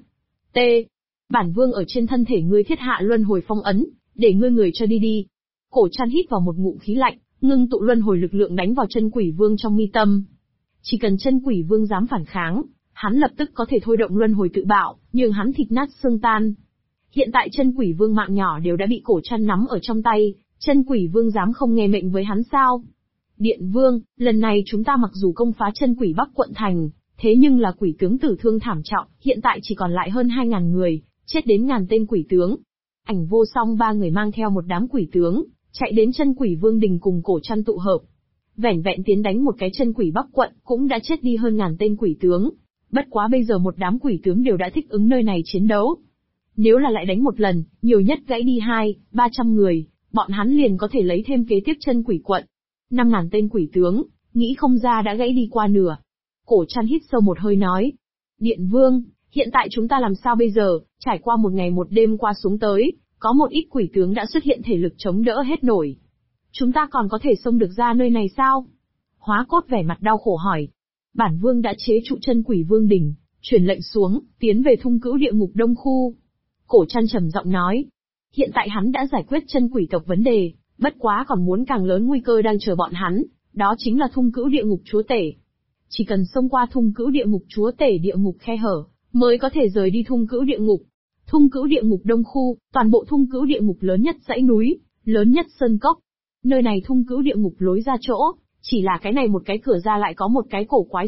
Bản vương ở trên thân thể ngươi thiết hạ luân hồi phong ấn, để ngươi người cho đi đi. Cổ Trăn hít vào một ngụm khí lạnh, ngưng tụ luân hồi lực lượng đánh vào chân quỷ vương trong mi tâm. Chỉ cần chân quỷ vương dám phản kháng, hắn lập tức có thể thôi động luân hồi tự bạo, nhường hắn thịt nát xương tan. Hiện tại chân quỷ vương mạng nhỏ đều đã bị Cổ Trăn nắm ở trong tay, chân quỷ vương dám không nghe mệnh với hắn sao? Điện vương, lần này chúng ta mặc dù công phá chân quỷ Bắc quận thành, thế nhưng là quỷ tướng tử thương thảm trọng, hiện tại chỉ còn lại hơn 2.000 người, chết đến ngàn tên quỷ tướng. Ảnh Vô Song ba người mang theo một đám quỷ tướng, chạy đến chân quỷ vương đình cùng Cổ Trăn tụ hợp. Vẻn vẹn tiến đánh một cái chân quỷ Bắc quận, cũng đã chết đi hơn ngàn tên quỷ tướng. Bất quá bây giờ một đám quỷ tướng đều đã thích ứng nơi này chiến đấu. Nếu là lại đánh một lần, nhiều nhất gãy đi 200-300 người, bọn hắn liền có thể lấy thêm kế tiếp chân quỷ quận. 5.000 tên quỷ tướng, nghĩ không ra đã gãy đi qua nửa. Cổ Trăn hít sâu một hơi nói. Điện vương, hiện tại chúng ta làm sao bây giờ? Trải qua một ngày một đêm qua xuống tới, có một ít quỷ tướng đã xuất hiện thể lực chống đỡ hết nổi. Chúng ta còn có thể xông được ra nơi này sao? Hóa cốt vẻ mặt đau khổ hỏi. Bản vương đã chế trụ chân quỷ vương đỉnh, truyền lệnh xuống, tiến về thung cữu địa ngục đông khu. Cổ Trăn trầm giọng nói. Hiện tại hắn đã giải quyết chân quỷ tộc vấn đề, bất quá còn muốn càng lớn nguy cơ đang chờ bọn hắn, đó chính là thung cữu địa ngục chúa tể. Chỉ cần xông qua thung cữu địa ngục chúa tể địa ngục khe hở, mới có thể rời đi thung cữu địa ngục. Thung cữu địa ngục đông khu, toàn bộ thung cữu địa ngục lớn nhất dãy núi, lớn nhất sơn cốc. Nơi này thung cữu địa ngục lối ra chỗ, chỉ là cái này một cái cửa ra lại có một cái cổ quái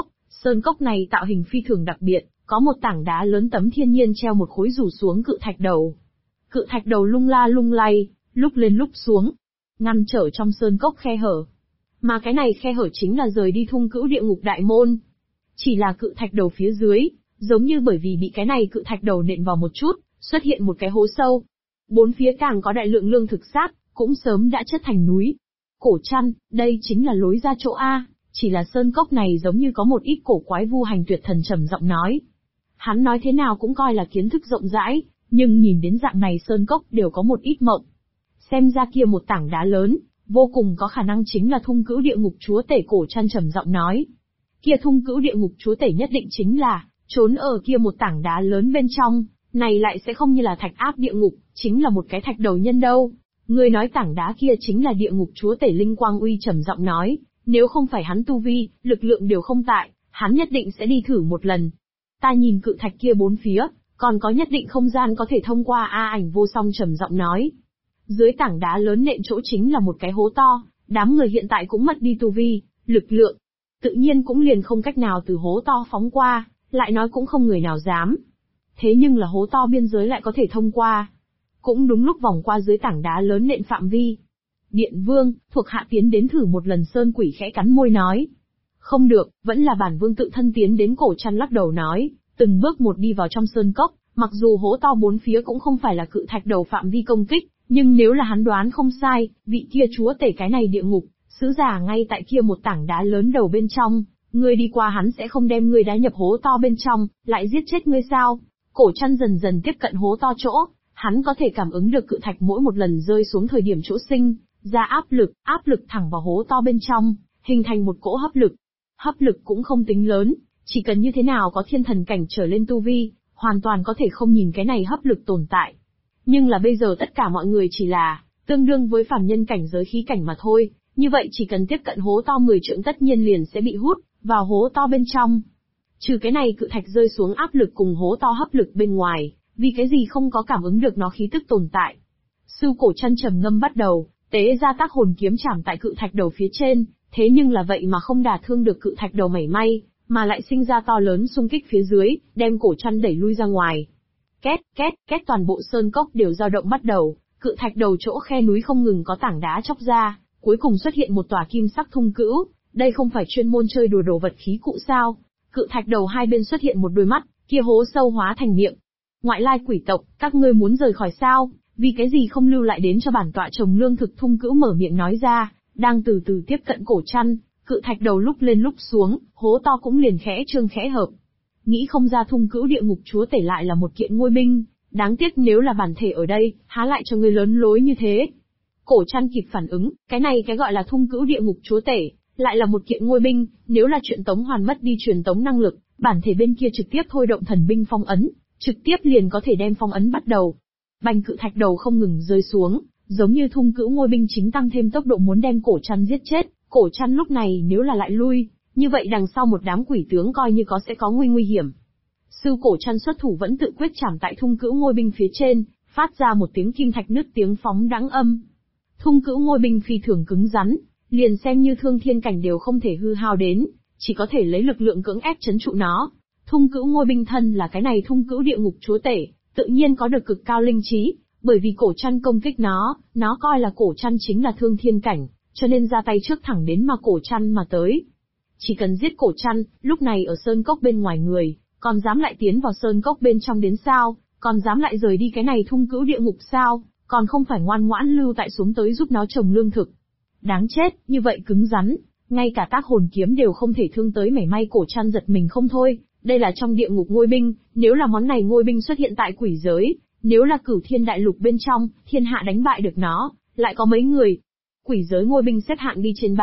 sơn cốc này tạo hình phi thường đặc biệt, có một tảng đá lớn tấm thiên nhiên treo một khối rủ xuống cự thạch đầu. Cự thạch đầu lung la lung lay, lúc lên lúc xuống, ngăn trở trong sơn cốc khe hở. Mà cái này khe hở chính là rời đi thung cữu địa ngục đại môn. Chỉ là cự thạch đầu phía dưới, giống như bởi vì bị cái này cự thạch đầu nện vào một chút, xuất hiện một cái hố sâu. Bốn phía càng có đại lượng lương thực sát, cũng sớm đã chất thành núi. Cổ Trăn, đây chính là lối ra chỗ A, chỉ là sơn cốc này giống như có một ít cổ quái vu hành tuyệt thần trầm giọng nói. Hắn nói thế nào cũng coi là kiến thức rộng rãi, nhưng nhìn đến dạng này sơn cốc đều có một ít mộng. Xem ra kia một tảng đá lớn, vô cùng có khả năng chính là thung cữu địa ngục chúa tể. Cổ Trăn trầm giọng nói. Kia thung cữu địa ngục chúa tể nhất định chính là, trốn ở kia một tảng đá lớn bên trong, này lại sẽ không như là thạch áp địa ngục, chính là một cái thạch đầu nhân đâu. Người nói tảng đá kia chính là địa ngục chúa tể. Linh Quang Uy trầm giọng nói, nếu không phải hắn tu vi, lực lượng đều không tại, hắn nhất định sẽ đi thử một lần. Ta nhìn cự thạch kia bốn phía, còn có nhất định không gian có thể thông qua. Ảnh Vô Song trầm giọng nói. Dưới tảng đá lớn nện chỗ chính là một cái hố to, đám người hiện tại cũng mất đi tu vi, lực lượng. Tự nhiên cũng liền không cách nào từ hố to phóng qua, lại nói cũng không người nào dám. Thế nhưng là hố to biên giới lại có thể thông qua. Cũng đúng lúc vòng qua dưới tảng đá lớn nện phạm vi. Điện Vương, thuộc hạ tiến đến thử một lần. Sơn Quỷ khẽ cắn môi nói. Không được, vẫn là bản vương tự thân tiến đến. Cổ Trăn lắc đầu nói, từng bước một đi vào trong sơn cốc, mặc dù hố to bốn phía cũng không phải là cự thạch đầu phạm vi công kích, nhưng nếu là hắn đoán không sai, vị kia chúa tể cái này địa ngục, sứ giả ngay tại kia một tảng đá lớn đầu bên trong, ngươi đi qua hắn sẽ không đem ngươi đá nhập hố to bên trong, lại giết chết ngươi sao? Cổ Trăn dần dần tiếp cận hố to chỗ, hắn có thể cảm ứng được cự thạch mỗi một lần rơi xuống thời điểm chỗ sinh ra áp lực thẳng vào hố to bên trong, hình thành một cỗ hấp lực. Hấp lực cũng không tính lớn, chỉ cần như thế nào có thiên thần cảnh trở lên tu vi, hoàn toàn có thể không nhìn cái này hấp lực tồn tại. Nhưng là bây giờ tất cả mọi người chỉ là tương đương với phàm nhân cảnh giới khí cảnh mà thôi, như vậy chỉ cần tiếp cận hố to 10 trượng tất nhiên liền sẽ bị hút vào hố to bên trong. Trừ cái này cự thạch rơi xuống áp lực cùng hố to hấp lực bên ngoài, vì cái gì không có cảm ứng được nó khí tức tồn tại. Sư Cổ Trăn trầm ngâm bắt đầu, tế ra tác hồn kiếm chạm tại cự thạch đầu phía trên, thế nhưng là vậy mà không đả thương được cự thạch đầu mảy may, mà lại sinh ra to lớn xung kích phía dưới, đem Cổ Trăn đẩy lui ra ngoài. Két, két, két, toàn bộ sơn cốc đều dao động bắt đầu, cự thạch đầu chỗ khe núi không ngừng có tảng đá chóc ra, cuối cùng xuất hiện một tòa kim sắc thung cữu, đây không phải chuyên môn chơi đùa đồ vật khí cụ sao? Cự thạch đầu hai bên xuất hiện một đôi mắt, kia hố sâu hóa thành miệng. Ngoại lai quỷ tộc, các ngươi muốn rời khỏi sao? Vì cái gì không lưu lại đến cho bản tọa trồng lương thực? Thung cữu mở miệng nói ra, đang từ từ tiếp cận Cổ Trăn, cự thạch đầu lúc lên lúc xuống, hố to cũng liền khẽ trương khẽ hợp. Nghĩ không ra thung cữu địa ngục chúa tể lại là một kiện ngôi binh, đáng tiếc nếu là bản thể ở đây, há lại cho ngươi lớn lối như thế. Cổ Trăn kịp phản ứng, cái này cái gọi là thung cữu địa ngục chúa tể, lại là một kiện ngôi binh, nếu là chuyện Tống Hoàn mất đi truyền tống năng lực, bản thể bên kia trực tiếp thôi động thần binh phong ấn, trực tiếp liền có thể đem phong ấn bắt đầu. Bành, cự thạch đầu không ngừng rơi xuống, giống như thung cữu ngôi binh chính tăng thêm tốc độ muốn đem Cổ Trăn giết chết. Cổ Trăn lúc này nếu là lại lui, như vậy đằng sau một đám quỷ tướng coi như sẽ có nguy hiểm. Sư Cổ Trăn xuất thủ vẫn tự quyết chạm tại thung cữu ngôi binh phía trên, phát ra một tiếng kim thạch nứt tiếng phóng đáng âm. Thung cữu ngôi binh phi thường cứng rắn, liền xem như thương thiên cảnh đều không thể hư hao đến, chỉ có thể lấy lực lượng cưỡng ép trấn trụ nó. Thung cữu ngôi binh thân là cái này thung cữu địa ngục chúa tể, tự nhiên có được cực cao linh trí, bởi vì Cổ Trăn công kích nó coi là Cổ Trăn chính là thương thiên cảnh, cho nên ra tay trước thẳng đến mà Cổ Trăn mà tới. Chỉ cần giết Cổ Trăn, lúc này ở sơn cốc bên ngoài người, còn dám lại tiến vào sơn cốc bên trong đến sao, còn dám lại rời đi cái này thung cữu địa ngục sao, còn không phải ngoan ngoãn lưu tại xuống tới giúp nó trồng lương thực. Đáng chết, như vậy cứng rắn, ngay cả tác hồn kiếm đều không thể thương tới mảy may. Cổ Trăn giật mình không thôi, đây là trong địa ngục ngôi binh, nếu là món này ngôi binh xuất hiện tại quỷ giới, nếu là Cửu Thiên đại lục bên trong, thiên hạ đánh bại được nó, lại có mấy người. Quỷ giới ngôi binh xếp hạng đi trên bảng,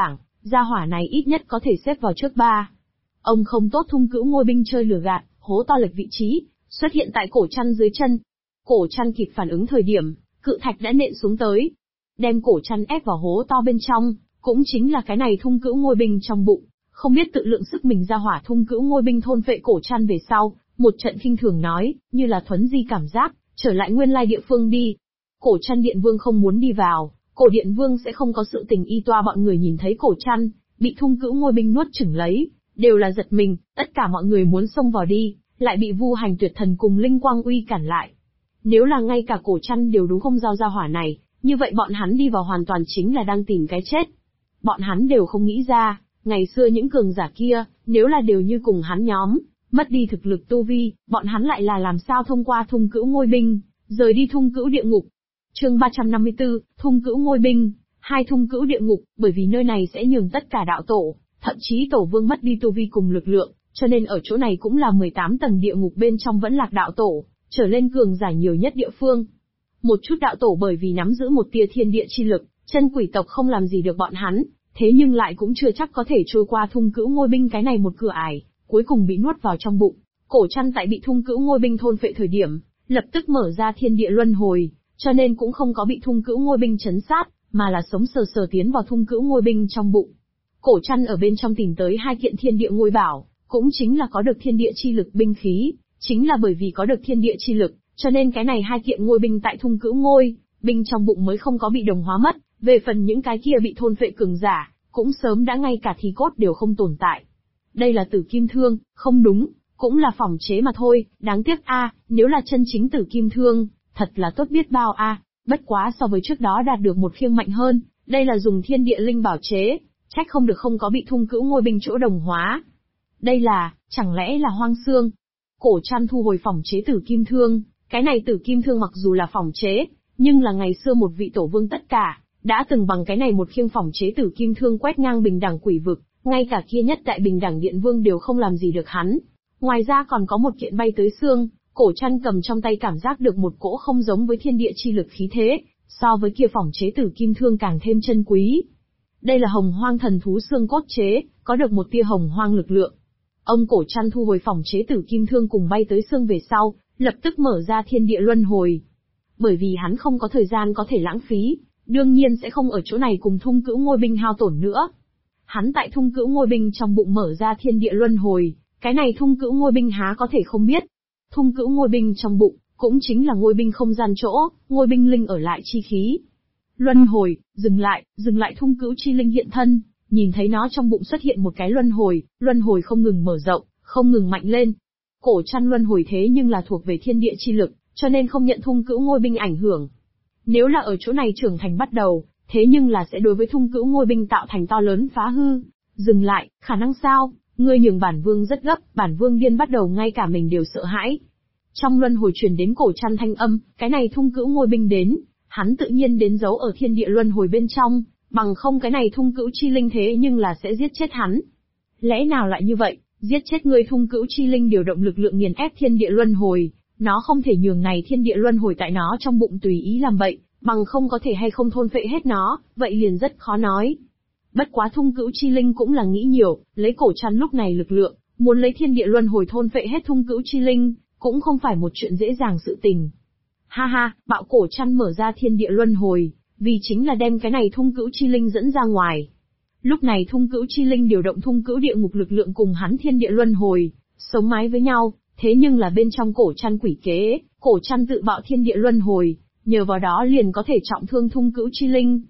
gia hỏa này ít nhất có thể xếp vào trước 3. Ông không tốt thung cữu ngôi binh chơi lừa gạt, hố to lệch vị trí, xuất hiện tại cổ chăn dưới chân. Cổ chăn kịp phản ứng thời điểm, cự thạch đã nện xuống tới, đem cổ chăn ép vào hố to bên trong, cũng chính là cái này thung cữu ngôi binh trong bụng. Không biết tự lượng sức mình, ra hỏa thung cữu ngôi binh thôn phệ cổ chăn về sau, một trận khinh thường nói, như là thuấn di cảm giác, trở lại nguyên lai địa phương đi. Cổ chăn điện vương không muốn đi vào, cổ điện vương sẽ không có sự tình y toa. Bọn người nhìn thấy cổ chăn bị thung cữu ngôi binh nuốt chửng lấy, đều là giật mình, tất cả mọi người muốn xông vào đi, lại bị Vu Hành Tuyệt Thần cùng Linh Quang Uy cản lại. Nếu là ngay cả cổ chăn đều đúng không giao ra hỏa này, như vậy bọn hắn đi vào hoàn toàn chính là đang tìm cái chết. Bọn hắn đều không nghĩ ra, ngày xưa những cường giả kia, nếu là đều như cùng hắn nhóm, mất đi thực lực tu vi, bọn hắn lại là làm sao thông qua thung cữu ngôi binh, rời đi thung cữu địa ngục. Chương 354, thung cữu ngôi binh, hai thung cữu địa ngục, bởi vì nơi này sẽ nhường tất cả đạo tổ, thậm chí tổ vương mất đi tu vi cùng lực lượng, cho nên ở chỗ này cũng là 18 tầng địa ngục bên trong vẫn lạc đạo tổ, trở lên cường giả nhiều nhất địa phương. Một chút đạo tổ bởi vì nắm giữ một tia thiên địa chi lực, chân quỷ tộc không làm gì được bọn hắn, thế nhưng lại cũng chưa chắc có thể trôi qua thung cữu ngôi binh cái này một cửa ải, cuối cùng bị nuốt vào trong bụng. Cổ chăn tại bị thung cữu ngôi binh thôn phệ thời điểm, lập tức mở ra thiên địa luân hồi, cho nên cũng không có bị thung cữu ngôi binh chấn sát, mà là sống sờ sờ tiến vào thung cữu ngôi binh trong bụng. Cổ chăn ở bên trong tìm tới 2 kiện thiên địa ngôi bảo, cũng chính là có được thiên địa chi lực binh khí, chính là bởi vì có được thiên địa chi lực, cho nên cái này 2 kiện ngôi binh tại thung cữu ngôi binh trong bụng mới không có bị đồng hóa mất. Về phần những cái kia bị thôn phệ cường giả, cũng sớm đã ngay cả thi cốt đều không tồn tại. Đây là tử kim thương, không đúng, cũng là phỏng chế mà thôi, đáng tiếc a, nếu là chân chính tử kim thương, thật là tốt biết bao a, bất quá so với trước đó đạt được một khiêng mạnh hơn, đây là dùng thiên địa linh bảo chế, trách không được không có bị thung cữu ngôi binh chỗ đồng hóa. Đây là, chẳng lẽ là hoang xương? Cổ chăn thu hồi phỏng chế tử kim thương, cái này tử kim thương mặc dù là phỏng chế, nhưng là ngày xưa một vị tổ vương tất cả, đã từng bằng cái này một khiêng phỏng chế tử kim thương quét ngang bình đẳng quỷ vực, ngay cả kia nhất đại bình đẳng điện vương đều không làm gì được hắn. Ngoài ra còn có một kiện bay tới xương, cổ chăn cầm trong tay cảm giác được một cỗ không giống với thiên địa chi lực khí thế, so với kia phỏng chế tử kim thương càng thêm chân quý. Đây là hồng hoang thần thú xương cốt chế, có được một tia hồng hoang lực lượng. Ông cổ chăn thu hồi phỏng chế tử kim thương cùng bay tới xương về sau, lập tức mở ra thiên địa luân hồi. Bởi vì hắn không có thời gian có thể lãng phí, đương nhiên sẽ không ở chỗ này cùng thung cữu ngôi binh hao tổn nữa. Hắn tại thung cữu ngôi binh trong bụng mở ra thiên địa luân hồi, cái này thung cữu ngôi binh há có thể không biết. Thung cữu ngôi binh trong bụng, cũng chính là ngôi binh không gian chỗ, ngôi binh linh ở lại chi khí. Luân hồi, dừng lại thung cữu chi linh hiện thân, nhìn thấy nó trong bụng xuất hiện một cái luân hồi không ngừng mở rộng, không ngừng mạnh lên. Cổ chăn luân hồi thế nhưng là thuộc về thiên địa chi lực, cho nên không nhận thung cữu ngôi binh ảnh hưởng. Nếu là ở chỗ này trưởng thành bắt đầu, thế nhưng là sẽ đối với thung cữu ngôi binh tạo thành to lớn phá hư. Dừng lại, khả năng sao? Ngươi nhường bản vương rất gấp, bản vương điên bắt đầu ngay cả mình đều sợ hãi. Trong luân hồi truyền đến cổ chăn thanh âm, cái này thung cữu ngôi binh đến, hắn tự nhiên đến giấu ở thiên địa luân hồi bên trong, bằng không cái này thung cữu chi linh thế nhưng là sẽ giết chết hắn. Lẽ nào lại như vậy, giết chết ngươi thung cữu chi linh điều động lực lượng nghiền ép thiên địa luân hồi, nó không thể nhường này thiên địa luân hồi tại nó trong bụng tùy ý làm bậy, bằng không có thể hay không thôn phệ hết nó, vậy liền rất khó nói. Bất quá thung cữu chi linh cũng là nghĩ nhiều, lấy cổ chăn lúc này lực lượng, muốn lấy thiên địa luân hồi thôn phệ hết thung cữu chi linh, cũng không phải một chuyện dễ dàng sự tình. Ha ha, bạo cổ chăn mở ra thiên địa luân hồi, vì chính là đem cái này thung cữu chi linh dẫn ra ngoài. Lúc này thung cữu chi linh điều động thung cữu địa ngục lực lượng cùng hắn thiên địa luân hồi, sống mái với nhau, thế nhưng là bên trong cổ chăn quỷ kế, cổ chăn tự bạo thiên địa luân hồi, nhờ vào đó liền có thể trọng thương thung cữu chi linh.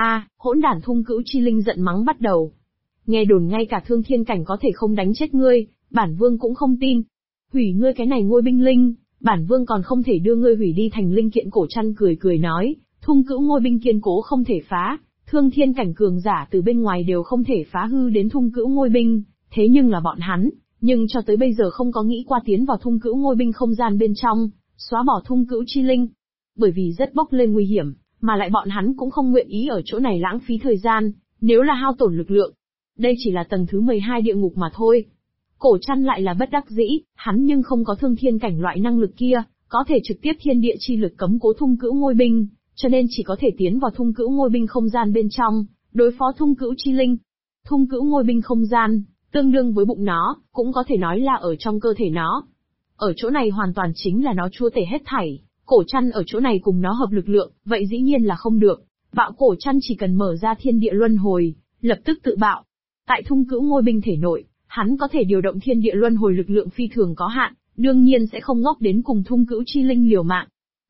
Hỗn đản thung cữu chi linh giận mắng bắt đầu. Nghe đồn ngay cả thương thiên cảnh có thể không đánh chết ngươi, bản vương cũng không tin. Hủy ngươi cái này ngôi binh linh, bản vương còn không thể đưa ngươi hủy đi thành linh kiện. Cổ chăn cười nói, thung cữu ngôi binh kiên cố không thể phá, thương thiên cảnh cường giả từ bên ngoài đều không thể phá hư đến thung cữu ngôi binh, thế nhưng là bọn hắn, nhưng cho tới bây giờ không có nghĩ qua tiến vào thung cữu ngôi binh không gian bên trong, xóa bỏ thung cữu chi linh. Bởi vì rất bốc lên nguy hiểm, mà lại bọn hắn cũng không nguyện ý ở chỗ này lãng phí thời gian, nếu là hao tổn lực lượng. Đây chỉ là tầng thứ 12 địa ngục mà thôi. Cổ chăn lại là bất đắc dĩ, hắn nhưng không có thương thiên cảnh loại năng lực kia, có thể trực tiếp thiên địa chi lực cấm cố thung cữu ngôi binh, cho nên chỉ có thể tiến vào thung cữu ngôi binh không gian bên trong, đối phó thung cữu chi linh. Thung cữu ngôi binh không gian, tương đương với bụng nó, cũng có thể nói là ở trong cơ thể nó. Ở chỗ này hoàn toàn chính là nó chúa tể hết thảy, cổ chăn ở chỗ này cùng nó hợp lực lượng, vậy dĩ nhiên là không được. Bạo cổ chăn chỉ cần mở ra thiên địa luân hồi, lập tức tự bạo. Tại thung cữu ngôi binh thể nội, hắn có thể điều động thiên địa luân hồi lực lượng phi thường có hạn, đương nhiên sẽ không ngốc đến cùng thung cữu chi linh liều mạng.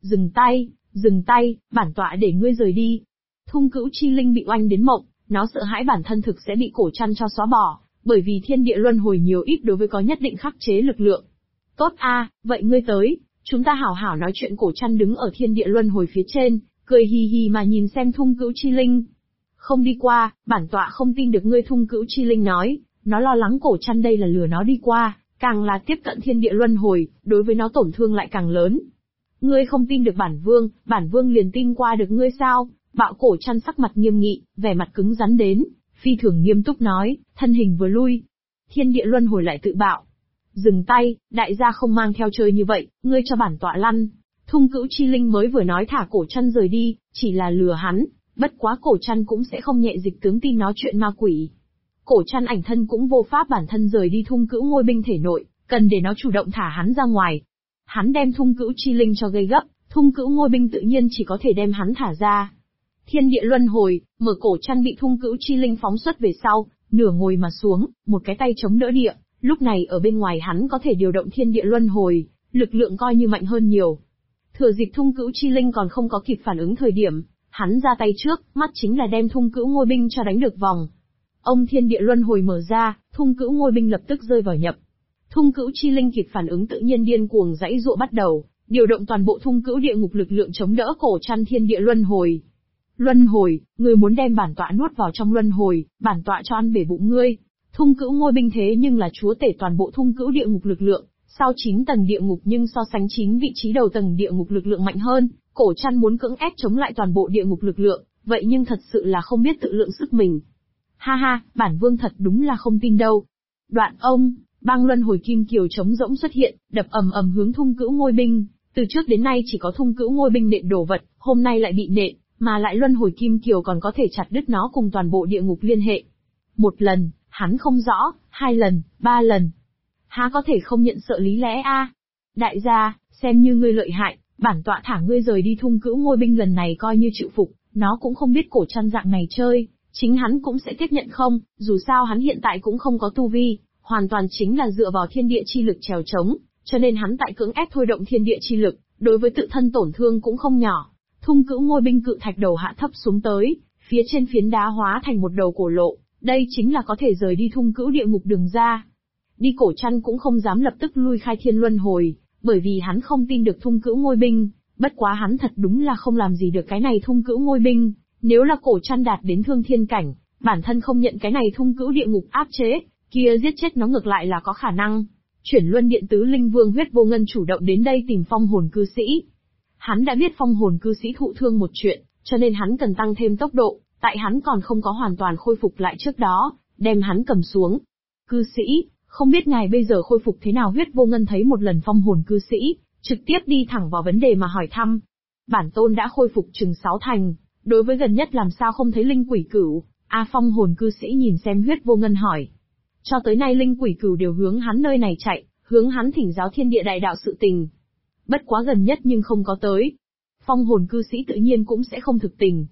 Dừng tay, bản tọa để ngươi rời đi. Thung cữu chi linh bị oanh đến mộng, nó sợ hãi bản thân thực sẽ bị cổ chăn cho xóa bỏ, bởi vì thiên địa luân hồi nhiều ít đối với có nhất định khắc chế lực lượng. Tốt vậy ngươi tới, chúng ta hảo hảo nói chuyện. Cổ chăn đứng ở thiên địa luân hồi phía trên, cười hì hì mà nhìn xem thung cữu chi linh. Không đi qua, bản tọa không tin được ngươi. Thung cữu chi linh nói, nó lo lắng cổ chăn đây là lừa nó đi qua, càng là tiếp cận thiên địa luân hồi, đối với nó tổn thương lại càng lớn. Ngươi không tin được bản vương liền tin qua được ngươi sao? Bạo cổ chăn sắc mặt nghiêm nghị, vẻ mặt cứng rắn đến, phi thường nghiêm túc nói, thân hình vừa lui. Thiên địa luân hồi lại tự bạo. Dừng tay, đại gia không mang theo chơi như vậy, ngươi cho bản tọa lăn. Thung cữu chi linh mới vừa nói thả cổ chăn rời đi, chỉ là lừa hắn, bất quá cổ chăn cũng sẽ không nhẹ dịch tướng tin nói chuyện ma quỷ. Cổ chăn ảnh thân cũng vô pháp bản thân rời đi thung cữu ngôi binh thể nội, cần để nó chủ động thả hắn ra ngoài. Hắn đem thung cữu chi linh cho gây gấp, thung cữu ngôi binh tự nhiên chỉ có thể đem hắn thả ra. Thiên địa luân hồi, mở cổ chăn bị thung cữu chi linh phóng xuất về sau, nửa ngồi mà xuống, một cái tay chống đỡ địa, lúc này ở bên ngoài hắn có thể điều động thiên địa luân hồi, lực lượng coi như mạnh hơn nhiều. Thừa dịp thung cữu chi linh còn không có kịp phản ứng thời điểm, hắn ra tay trước, mắt chính là đem thung cữu ngôi binh cho đánh được vòng. Ông thiên địa luân hồi mở ra, thung cữu ngôi binh lập tức rơi vào nhập. Thung cữu chi linh kịp phản ứng tự nhiên điên cuồng giãy giụa bắt đầu, điều động toàn bộ thung cữu địa ngục lực lượng chống đỡ cổ chăn thiên địa luân hồi. Luân hồi, ngươi muốn đem bản tọa nuốt vào trong luân hồi, bản tọa cho ăn bể bụng ngươi. Thung cữu ngôi binh thế nhưng là chúa tể toàn bộ thung cữu địa ngục lực lượng, sau 9 tầng địa ngục nhưng so sánh 9 vị trí đầu tầng địa ngục lực lượng mạnh hơn, cổ chăn muốn cưỡng ép chống lại toàn bộ địa ngục lực lượng, vậy nhưng thật sự là không biết tự lượng sức mình. Ha, bản vương thật đúng là không tin đâu. Đoạn ông, băng luân hồi kim kiều trống rỗng xuất hiện, đập ầm ầm hướng thung cữu ngôi binh, từ trước đến nay chỉ có thung cữu ngôi binh nện đổ vật, hôm nay lại bị nện, mà lại luân hồi kim kiều còn có thể chặt đứt nó cùng toàn bộ địa ngục liên hệ. Một lần, hắn không rõ, 2 lần, 3 lần. Há có thể không nhận sợ lý lẽ Đại gia, xem như ngươi lợi hại, bản tọa thả ngươi rời đi. Thung cữu ngôi binh lần này coi như chịu phục, nó cũng không biết cổ chăn dạng này chơi, chính hắn cũng sẽ tiếp nhận không, dù sao hắn hiện tại cũng không có tu vi, hoàn toàn chính là dựa vào thiên địa chi lực trèo trống, cho nên hắn tại cưỡng ép thôi động thiên địa chi lực, đối với tự thân tổn thương cũng không nhỏ. Thung cữu ngôi binh cự thạch đầu hạ thấp xuống tới, phía trên phiến đá hóa thành một đầu cổ lộ, đây chính là có thể rời đi thung cữu địa ngục đường ra. Đi cổ chăn cũng không dám lập tức lui khai thiên luân hồi, bởi vì hắn không tin được thung cữu ngôi binh, bất quá hắn thật đúng là không làm gì được cái này thung cữu ngôi binh, nếu là cổ chăn đạt đến thương thiên cảnh, bản thân không nhận cái này thung cữu địa ngục áp chế, kia giết chết nó ngược lại là có khả năng. Chuyển luân điện tứ linh vương Huyết Vô Ngân chủ động đến đây tìm phong hồn cư sĩ. Hắn đã biết phong hồn cư sĩ thụ thương một chuyện, cho nên hắn cần tăng thêm tốc độ, tại hắn còn không có hoàn toàn khôi phục lại trước đó, đem hắn cầm xuống. Cư sĩ, không biết ngài bây giờ khôi phục thế nào? Huyết Vô Ngân thấy một lần phong hồn cư sĩ, trực tiếp đi thẳng vào vấn đề mà hỏi thăm. Bản tôn đã khôi phục chừng 6 thành, đối với gần nhất làm sao không thấy linh quỷ cửu? Phong hồn cư sĩ nhìn xem Huyết Vô Ngân hỏi. Cho tới nay linh quỷ cửu đều hướng hắn nơi này chạy, hướng hắn thỉnh giáo thiên địa đại đạo sự tình. Bất quá gần nhất nhưng không có tới. Phong hồn cư sĩ tự nhiên cũng sẽ không thực tình.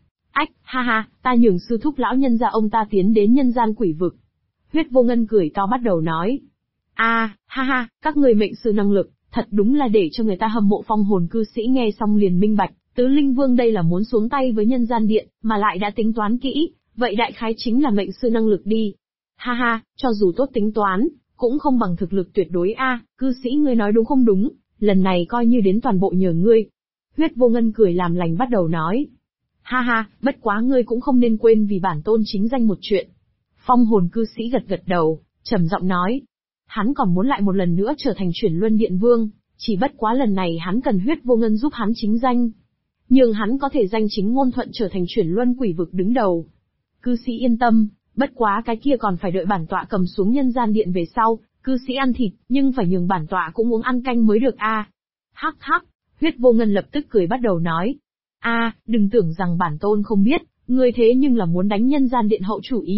Ha, ta nhường sư thúc lão nhân gia ông ta tiến đến nhân gian quỷ vực. Huyết Vô Ngân cười to bắt đầu nói. Ha, các người mệnh sư năng lực, thật đúng là để cho người ta hâm mộ. Phong hồn cư sĩ nghe xong liền minh bạch, tứ linh vương đây là muốn xuống tay với nhân gian điện, mà lại đã tính toán kỹ, vậy đại khái chính là mệnh sư năng lực đi. Ha, cho dù tốt tính toán, cũng không bằng thực lực tuyệt đối cư sĩ ngươi nói đúng không đúng, lần này coi như đến toàn bộ nhờ ngươi. Huyết Vô Ngân cười làm lành bắt đầu nói. Ha, bất quá ngươi cũng không nên quên vì bản tôn chính danh một chuyện. Phong hồn cư sĩ gật đầu, trầm giọng nói. Hắn còn muốn lại một lần nữa trở thành Chuyển Luân Điện Vương, chỉ bất quá lần này hắn cần Huyết Vô Ngân giúp hắn chính danh. Nhưng hắn có thể danh chính ngôn thuận trở thành Chuyển Luân quỷ vực đứng đầu. Cư sĩ yên tâm, bất quá cái kia còn phải đợi bản tọa cầm xuống nhân gian điện về sau, cư sĩ ăn thịt, nhưng phải nhường bản tọa cũng uống ăn canh mới được Hắc, Huyết Vô Ngân lập tức cười bắt đầu nói. Đừng tưởng rằng bản tôn không biết, ngươi thế nhưng là muốn đánh nhân gian điện hậu chủ ý,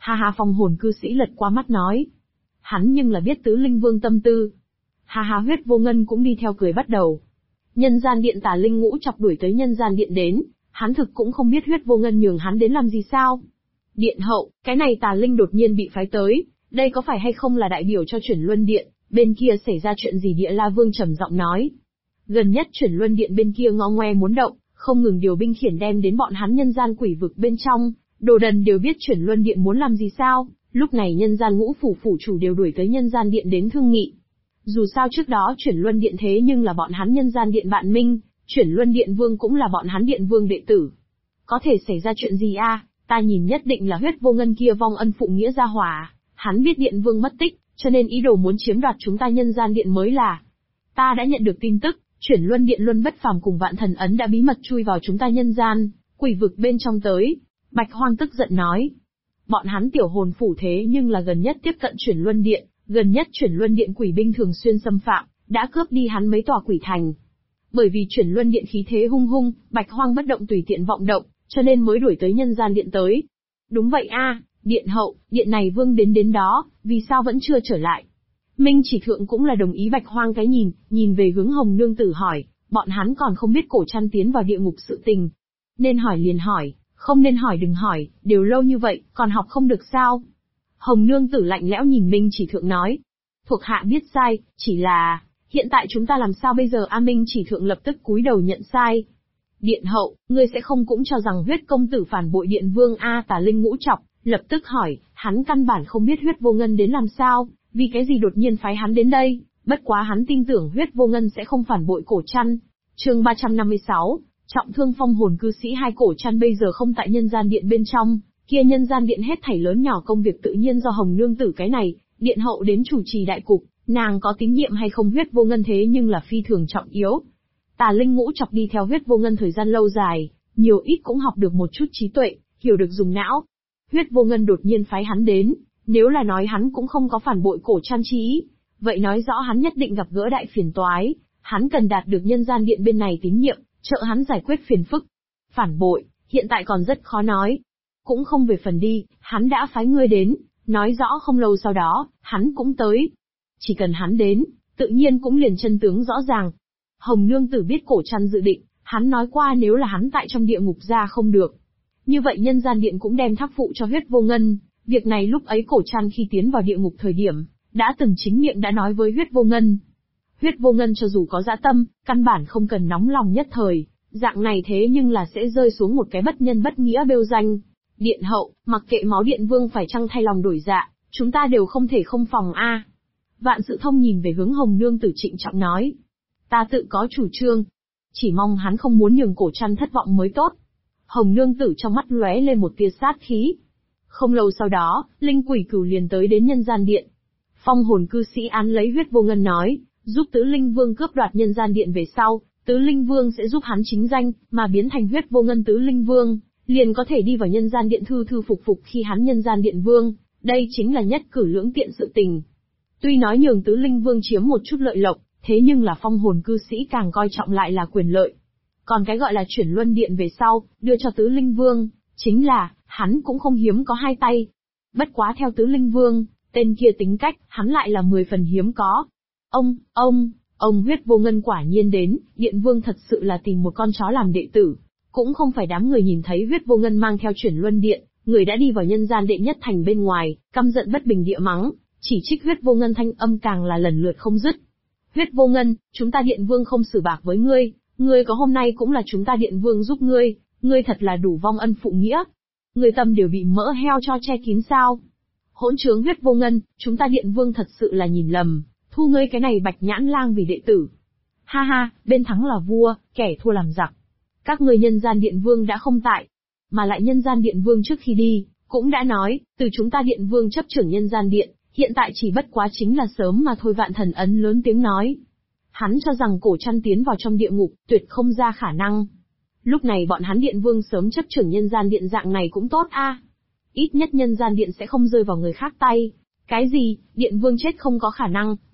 Ha ha, phong hồn cư sĩ lật qua mắt nói. Hắn nhưng là biết Tứ Linh Vương tâm tư. Ha ha, Huyết Vô Ngân cũng đi theo cười bắt đầu. Nhân gian điện Tà Linh Ngũ Chọc đuổi tới nhân gian điện đến, hắn thực cũng không biết Huyết Vô Ngân nhường hắn đến làm gì sao. Điện hậu, cái này Tà Linh đột nhiên bị phái tới, đây có phải hay không là đại biểu cho Chuyển Luân Điện, bên kia xảy ra chuyện gì? Địa La Vương trầm giọng nói. Gần nhất Chuyển Luân Điện bên kia ngó ngoe muốn động, không ngừng điều binh khiển đem đến bọn hắn nhân gian quỷ vực bên trong, đồ đần đều biết Chuyển Luân Điện muốn làm gì sao, lúc này nhân gian ngũ phủ phủ chủ đều đuổi tới nhân gian điện đến thương nghị. Dù sao trước đó Chuyển Luân Điện thế nhưng là bọn hắn nhân gian điện bạn minh, Chuyển Luân Điện Vương cũng là bọn hắn điện vương đệ tử. Có thể xảy ra chuyện gì a? Ta nhìn nhất định là Huyết Vô Ngân kia vong ân phụ nghĩa gia hỏa, hắn biết điện vương mất tích, cho nên ý đồ muốn chiếm đoạt chúng ta nhân gian điện mới là. Ta đã nhận được tin tức, Chuyển Luân Điện Luân Bất Phàm cùng Vạn Thần Ấn đã bí mật chui vào chúng ta nhân gian quỷ vực bên trong tới. Bạch Hoang tức giận nói. Bọn hắn tiểu hồn phủ thế nhưng là gần nhất tiếp cận Chuyển Luân Điện, gần nhất Chuyển Luân Điện quỷ binh thường xuyên xâm phạm, đã cướp đi hắn mấy tòa quỷ thành. Bởi vì Chuyển Luân Điện khí thế hung hung, Bạch Hoang bất động tùy tiện vọng động, cho nên mới đuổi tới nhân gian điện tới. Đúng vậy a, điện hậu, điện này vương đến đó, vì sao vẫn chưa trở lại? Minh Chỉ Thượng cũng là đồng ý Bạch Hoang cái nhìn về hướng Hồng Nương Tử hỏi, bọn hắn còn không biết Cổ Trăn tiến vào địa ngục sự tình. Nên hỏi liền hỏi, không nên hỏi đừng hỏi, đều lâu như vậy, còn học không được sao? Hồng Nương Tử lạnh lẽo nhìn Minh Chỉ Thượng nói, thuộc hạ biết sai, chỉ là, hiện tại chúng ta làm sao bây giờ? A Minh Chỉ Thượng lập tức cúi đầu nhận sai. Điện hậu, ngươi sẽ không cũng cho rằng Huyết công tử phản bội điện vương a? Tà Linh Ngũ Chọc lập tức hỏi, hắn căn bản không biết Huyết Vô Ngân đến làm sao, vì cái gì đột nhiên phái hắn đến đây, bất quá hắn tin tưởng Huyết Vô Ngân sẽ không phản bội Cổ Trăn. Chương 356, trọng thương phong hồn cư sĩ. Hai Cổ Trăn bây giờ không tại nhân gian điện bên trong, kia nhân gian điện hết thảy lớn nhỏ công việc tự nhiên do Hồng Nương Tử cái này, điện hậu đến chủ trì đại cục, nàng có tín nhiệm hay không Huyết Vô Ngân thế nhưng là phi thường trọng yếu. Tà Linh Ngũ Chọc đi theo Huyết Vô Ngân thời gian lâu dài, nhiều ít cũng học được một chút trí tuệ, hiểu được dùng não. Huyết Vô Ngân đột nhiên phái hắn đến, nếu là nói hắn cũng không có phản bội Cổ Trăn chi ý, vậy nói rõ hắn nhất định gặp gỡ đại phiền toái, hắn cần đạt được nhân gian điện bên này tín nhiệm, trợ hắn giải quyết phiền phức. Phản bội, hiện tại còn rất khó nói. Cũng không về phần đi, hắn đã phái ngươi đến, nói rõ không lâu sau đó, hắn cũng tới. Chỉ cần hắn đến, tự nhiên cũng liền chân tướng rõ ràng. Hồng Nương Tử biết Cổ Trăn dự định, hắn nói qua nếu là hắn tại trong địa ngục ra không được. Như vậy nhân gian điện cũng đem thác phụ cho Huyết Vô Ngân, việc này lúc ấy Cổ Trăn khi tiến vào địa ngục thời điểm, đã từng chính miệng đã nói với Huyết Vô Ngân. Huyết Vô Ngân cho dù có dã tâm, căn bản không cần nóng lòng nhất thời, dạng này thế nhưng là sẽ rơi xuống một cái bất nhân bất nghĩa bêu danh. Điện hậu, mặc kệ máu điện vương phải chăng thay lòng đổi dạ, chúng ta đều không thể không phòng a. Vạn Sự Thông nhìn về hướng Hồng Nương Tử trịnh trọng nói. Ta tự có chủ trương. Chỉ mong hắn không muốn nhường Cổ Trăn thất vọng mới tốt. Hồng Nương Tử trong mắt lóe lên một tia sát khí. Không lâu sau đó, Linh Quỷ Cửu liền tới đến nhân gian điện. Phong hồn cư sĩ án lấy Huyết Vô Ngân nói, giúp Tứ Linh Vương cướp đoạt nhân gian điện về sau, Tứ Linh Vương sẽ giúp hắn chính danh, mà biến thành Huyết Vô Ngân Tứ Linh Vương, liền có thể đi vào nhân gian điện thư thư phục phục khi hắn nhân gian điện vương, đây chính là nhất cử lưỡng tiện sự tình. Tuy nói nhường Tứ Linh Vương chiếm một chút lợi lộc, thế nhưng là phong hồn cư sĩ càng coi trọng lại là quyền lợi. Còn cái gọi là chuyển luân điện về sau, đưa cho Tứ Linh Vương, chính là, hắn cũng không hiếm có hai tay. Bất quá theo Tứ Linh Vương, tên kia tính cách, hắn lại là 10 phần hiếm có. Ông Huyết Vô Ngân quả nhiên đến, điện vương thật sự là tìm một con chó làm đệ tử. Cũng không phải đám người nhìn thấy Huyết Vô Ngân mang theo chuyển luân điện, người đã đi vào nhân gian đệ nhất thành bên ngoài, căm giận bất bình địa mắng, chỉ trích Huyết Vô Ngân thanh âm càng là lần lượt không dứt. Huyết Vô Ngân, chúng ta điện vương không xử bạc với ngươi, ngươi có hôm nay cũng là chúng ta điện vương giúp ngươi thật là đủ vong ân phụ nghĩa. Ngươi tâm đều bị mỡ heo cho che kín sao? Hỗn trướng Huyết Vô Ngân, chúng ta điện vương thật sự là nhìn lầm, thu ngươi cái này bạch nhãn lang vì đệ tử. Ha ha, bên thắng là vua, kẻ thua làm giặc. Các ngươi nhân gian điện vương đã không tại, mà lại nhân gian điện vương trước khi đi, cũng đã nói, từ chúng ta điện vương chấp trưởng nhân gian điện, hiện tại chỉ bất quá chính là sớm mà thôi. Vạn Thần Ấn lớn tiếng nói. Hắn cho rằng Cổ Trăn tiến vào trong địa ngục, tuyệt không ra khả năng. Lúc này bọn hắn điện vương sớm chấp trưởng nhân gian điện dạng này cũng tốt a. Ít nhất nhân gian điện sẽ không rơi vào người khác tay. Cái gì, điện vương chết không có khả năng,